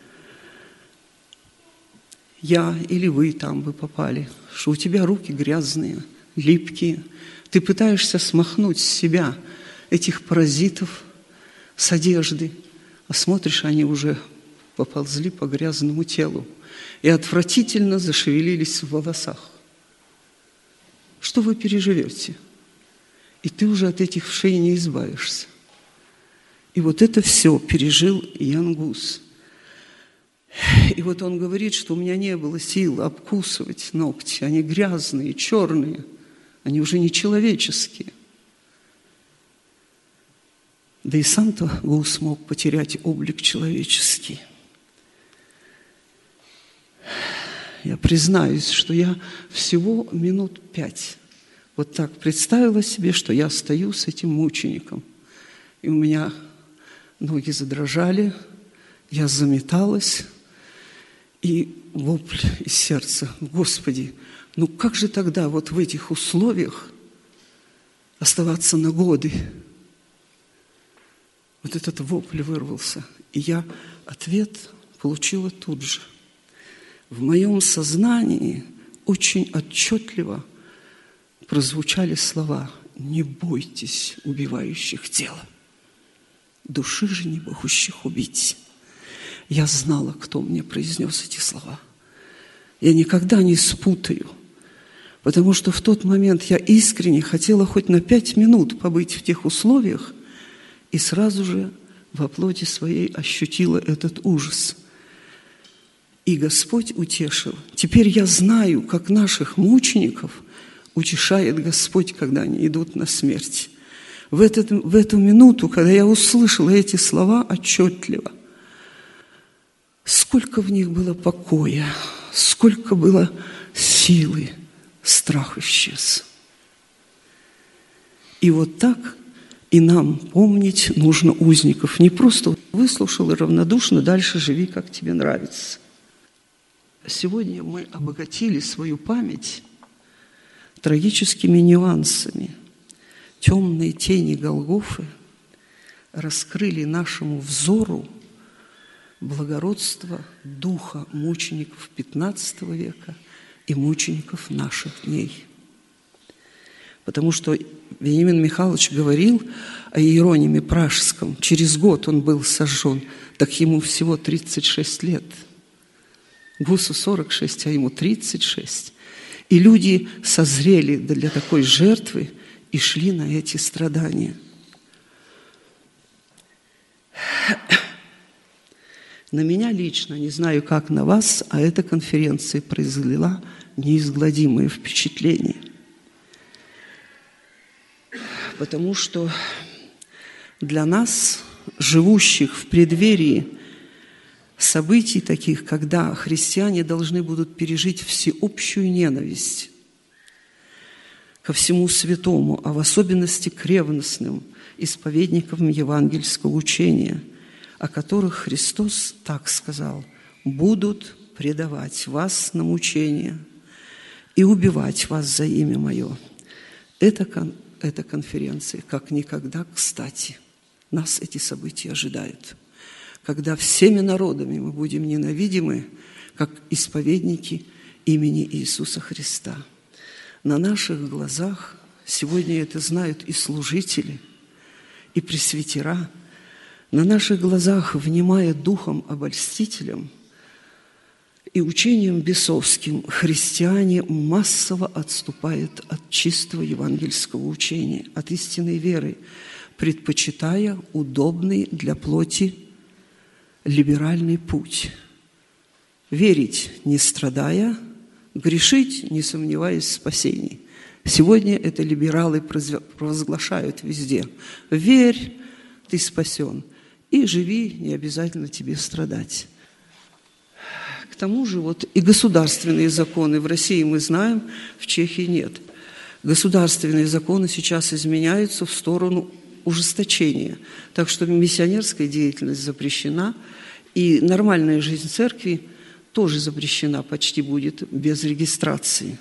я или вы там бы попали, что у тебя руки грязные, липкие, ты пытаешься смахнуть с себя этих паразитов с одежды, а смотришь, они уже поползли по грязному телу и отвратительно зашевелились в волосах. Что вы переживете? И ты уже от этих вшей не избавишься. И вот это все пережил Ян Гус. И вот он говорит, что у меня не было сил обкусывать ногти. Они грязные, черные. Они уже не человеческие. Да и сам-то Гус мог потерять облик человеческий. Я признаюсь, что я всего минут пять вот так представила себе, что я стою с этим мучеником. И у меня ноги задрожали, я заметалась, и вопль из сердца: Господи, ну как же тогда вот в этих условиях оставаться на годы? Вот этот вопль вырвался, и я ответ получила тут же. В моем сознании очень отчетливо прозвучали слова: «Не бойтесь убивающих тело, души же не могущих убить». Я знала, кто мне произнес эти слова. Я никогда не спутаю, потому что в тот момент я искренне хотела хоть на пять минут побыть в тех условиях, и сразу же во плоти своей ощутила этот ужас. И Господь утешил. Теперь я знаю, как наших мучеников утешает Господь, когда они идут на смерть. В, этот, в эту минуту, когда я услышала эти слова отчетливо, сколько в них было покоя, сколько было силы, страх исчез. И вот так и нам помнить нужно узников. Не просто выслушал и равнодушно дальше живи, как тебе нравится. Сегодня мы обогатили свою память трагическими нюансами, темные тени Голгофы раскрыли нашему взору благородство духа мучеников пятнадцатого века и мучеников наших дней. Потому что Вениамин Михайлович говорил о Иерониме Пражском. Через год он был сожжен, так ему всего тридцать шесть лет. Гусу сорок шесть, а ему тридцать шесть. И люди созрели для такой жертвы и шли на эти страдания. На меня лично, не знаю, как на вас, а эта конференция произвела неизгладимое впечатление. Потому что для нас, живущих в преддверии событий таких, когда христиане должны будут пережить всеобщую ненависть ко всему святому, а в особенности к ревностным исповедникам евангельского учения, о которых Христос так сказал: «Будут предавать вас на мучения и убивать вас за имя Мое». Это, эта конференция как никогда кстати. Нас эти события ожидают, когда всеми народами мы будем ненавидимы, как исповедники имени Иисуса Христа. На наших глазах, сегодня это знают и служители, и пресвитера, на наших глазах, внимая духом обольстителям и учением бесовским, христиане массово отступают от чистого евангельского учения, от истинной веры, предпочитая удобный для плоти либеральный путь. Верить, не страдая, грешить, не сомневаясь в спасении. Сегодня это либералы провозглашают везде. Верь, ты спасен. И живи, не обязательно тебе страдать. К тому же вот и государственные законы в России мы знаем, в Чехии нет. Государственные законы сейчас изменяются в сторону ужесточения. Так что миссионерская деятельность запрещена, и нормальная жизнь церкви тоже запрещена почти будет без регистрации.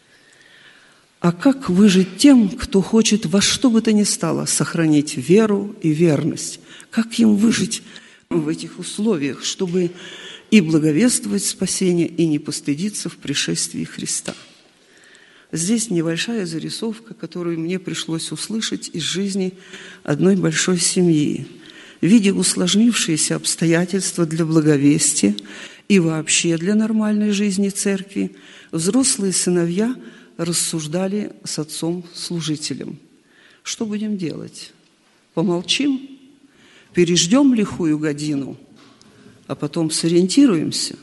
А как выжить тем, кто хочет во что бы то ни стало сохранить веру и верность? Как им выжить в этих условиях, чтобы и благовествовать спасение, и не постыдиться в пришествии Христа? Здесь небольшая зарисовка, которую мне пришлось услышать из жизни одной большой семьи. Видя усложнившиеся обстоятельства для благовестия и вообще для нормальной жизни церкви, взрослые сыновья рассуждали с отцом-служителем. Что будем делать? Помолчим? Переждем лихую годину, а потом сориентируемся?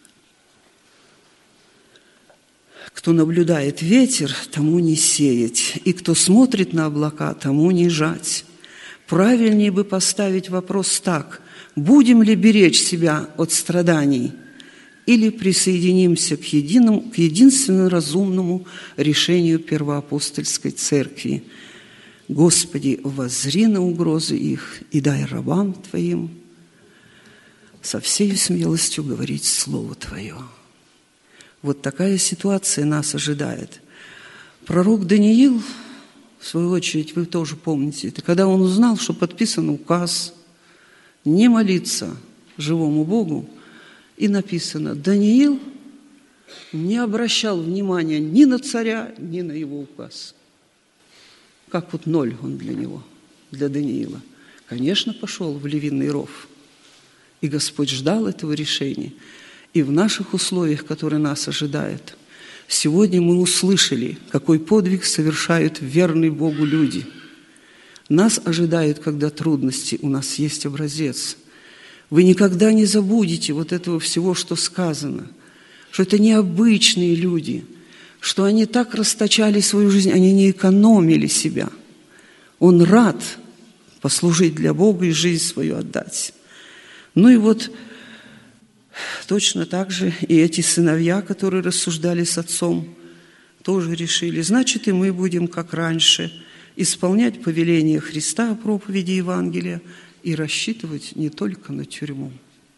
Кто наблюдает ветер, тому не сеять, и кто смотрит на облака, тому не жать. Правильнее бы поставить вопрос так: будем ли беречь себя от страданий, или присоединимся к, единому, к единственному разумному решению первоапостольской церкви: Господи, воззри на угрозы их и дай рабам Твоим со всей смелостью говорить Слово Твое. Вот такая ситуация нас ожидает. Пророк Даниил, в свою очередь, вы тоже помните, это когда он узнал, что подписан указ не молиться живому Богу, и написано: Даниил не обращал внимания ни на царя, ни на его указ. Как вот ноль он для него, для Даниила. Конечно, пошел в львиный ров. И Господь ждал этого решения. И в наших условиях, которые нас ожидают, сегодня мы услышали, какой подвиг совершают верные Богу люди. Нас ожидают, когда трудности, у нас есть образец. Вы никогда не забудете вот этого всего, что сказано, что это необычные люди, что они так расточали свою жизнь, они не экономили себя. Он рад послужить для Бога и жизнь свою отдать. Ну и вот точно так же и эти сыновья, которые рассуждали с отцом, тоже решили: значит, и мы будем, как раньше, исполнять повеление Христа о проповеди Евангелия и рассчитывать не только на тюрьму.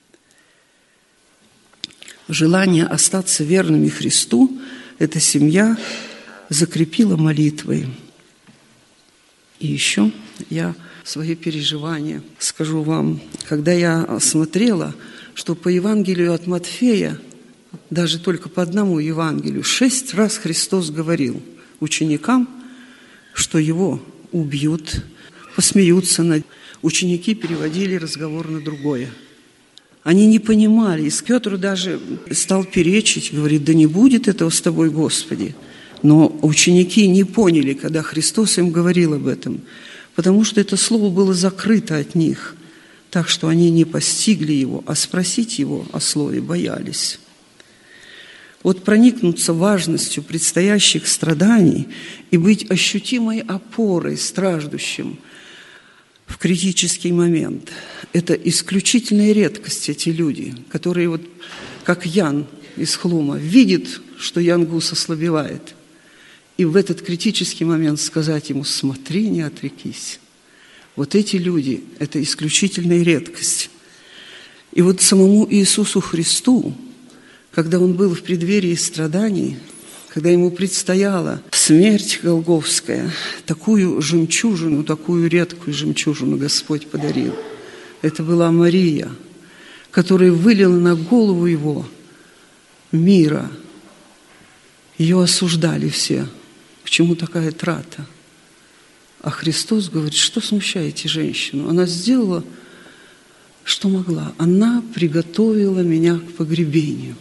Желание остаться верными Христу эта семья закрепила молитвой. И еще я свои переживания скажу вам. Когда я смотрела, что по Евангелию от Матфея, даже только по одному Евангелию, шесть раз Христос говорил ученикам, что его убьют, посмеются над... Ученики переводили разговор на другое. Они не понимали. И Петр даже стал перечить, говорит: да не будет этого с тобой, Господи. Но ученики не поняли, когда Христос им говорил об этом, потому что это слово было закрыто от них, так что они не постигли его, а спросить его о слове боялись. Вот проникнуться важностью предстоящих страданий и быть ощутимой опорой страждущим в критический момент – это исключительная редкость, эти люди, которые, вот, как Ян из Хлума, видит, что Ян Гус ослабевает, и в этот критический момент сказать ему: смотри, не отрекись. Вот эти люди – это исключительная редкость. И вот самому Иисусу Христу, когда Он был в преддверии страданий, когда Ему предстояла смерть голгофская, такую жемчужину, такую редкую жемчужину Господь подарил. Это была Мария, которая вылила на голову Его мира. Ее осуждали все. Почему такая трата? А Христос говорит: что смущаете женщину? Она сделала, что могла. Она приготовила меня к погребению.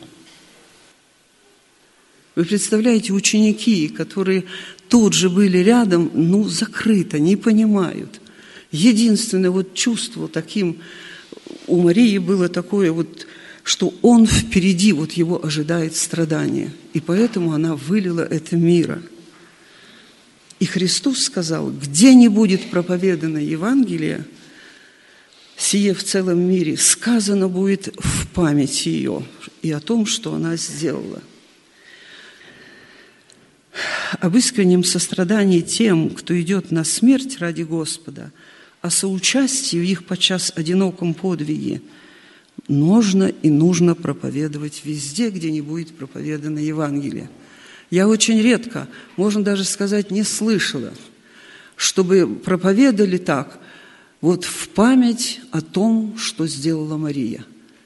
Вы представляете, ученики, которые тут же были рядом, ну, закрыто, не понимают. Единственное вот чувство таким у Марии было такое вот, что Он впереди, вот его ожидает страдания. И поэтому она вылила это мира. И Христос сказал: где не будет проповедано Евангелие, сие в целом мире, сказано будет в память ее и о том, что она сделала. Об искреннем сострадании тем, кто идет на смерть ради Господа, о соучастии в их подчас одиноком подвиге нужно и нужно проповедовать везде, где не будет проповедано Евангелие. Я очень редко, можно даже сказать, не слышала, чтобы проповедовали так, вот в память о том, что сделала Мария.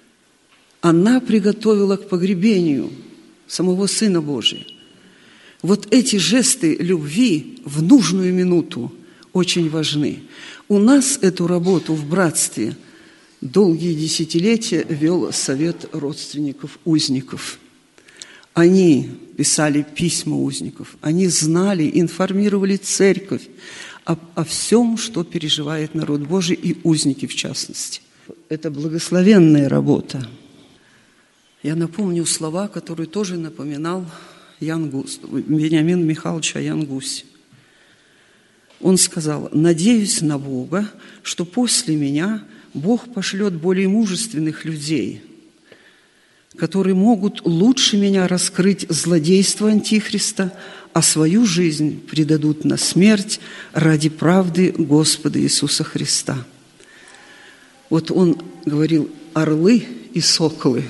Она приготовила к погребению самого Сына Божия. Вот эти жесты любви в нужную минуту очень важны. У нас эту работу в братстве долгие десятилетия вел совет родственников узников. Они писали письма узников, они знали, информировали церковь о, о всем, что переживает народ Божий, и узники в частности. Это благословенная работа. Я напомню слова, которые тоже напоминал Ян Гус, Вениамин Михайлович о Ян Гусе. Он сказал: «Надеюсь на Бога, что после меня Бог пошлет более мужественных людей, которые могут лучше меня раскрыть злодейство Антихриста, а свою жизнь предадут на смерть ради правды Господа Иисуса Христа». Вот он говорил: орлы и соколы.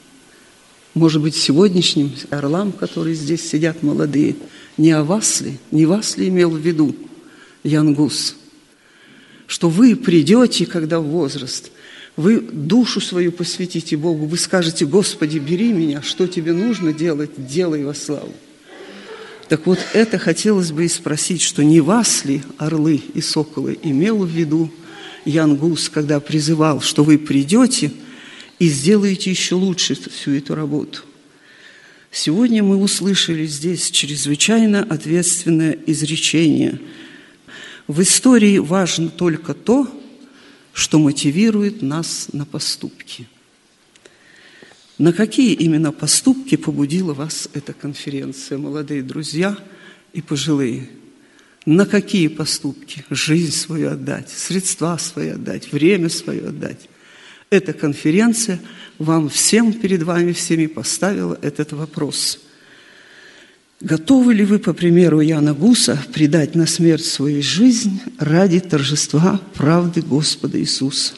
Может быть, сегодняшним орлам, которые здесь сидят молодые, не о вас ли, не вас ли имел в виду Ян Гус? Что вы придете, когда в возраст, вы душу свою посвятите Богу, вы скажете: Господи, бери меня, что тебе нужно делать, делай во славу. Так вот, это хотелось бы и спросить, что не вас ли, орлы и соколы, имел в виду Ян Гус, когда призывал, что вы придете и сделаете еще лучше всю эту работу. Сегодня мы услышали здесь чрезвычайно ответственное изречение. В истории важно только то, что мотивирует нас на поступки. На какие именно поступки побудила вас эта конференция, молодые друзья и пожилые? На какие поступки? Жизнь свою отдать, средства свои отдать, время свое отдать. Эта конференция вам всем, перед вами всеми поставила этот вопрос. Готовы ли вы, по примеру Яна Гуса, предать на смерть свою жизнь ради торжества правды Господа Иисуса?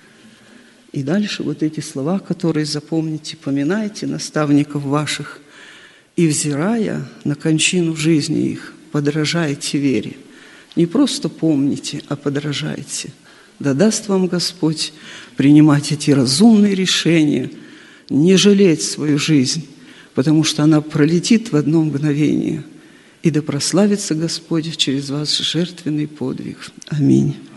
И дальше вот эти слова, которые запомните: поминайте наставников ваших, и, взирая на кончину жизни их, подражайте вере. Не просто помните, а подражайте. Да даст вам Господь принимать эти разумные решения, не жалеть свою жизнь, потому что она пролетит в одно мгновение. И да прославится Господь через вас жертвенный подвиг. Аминь.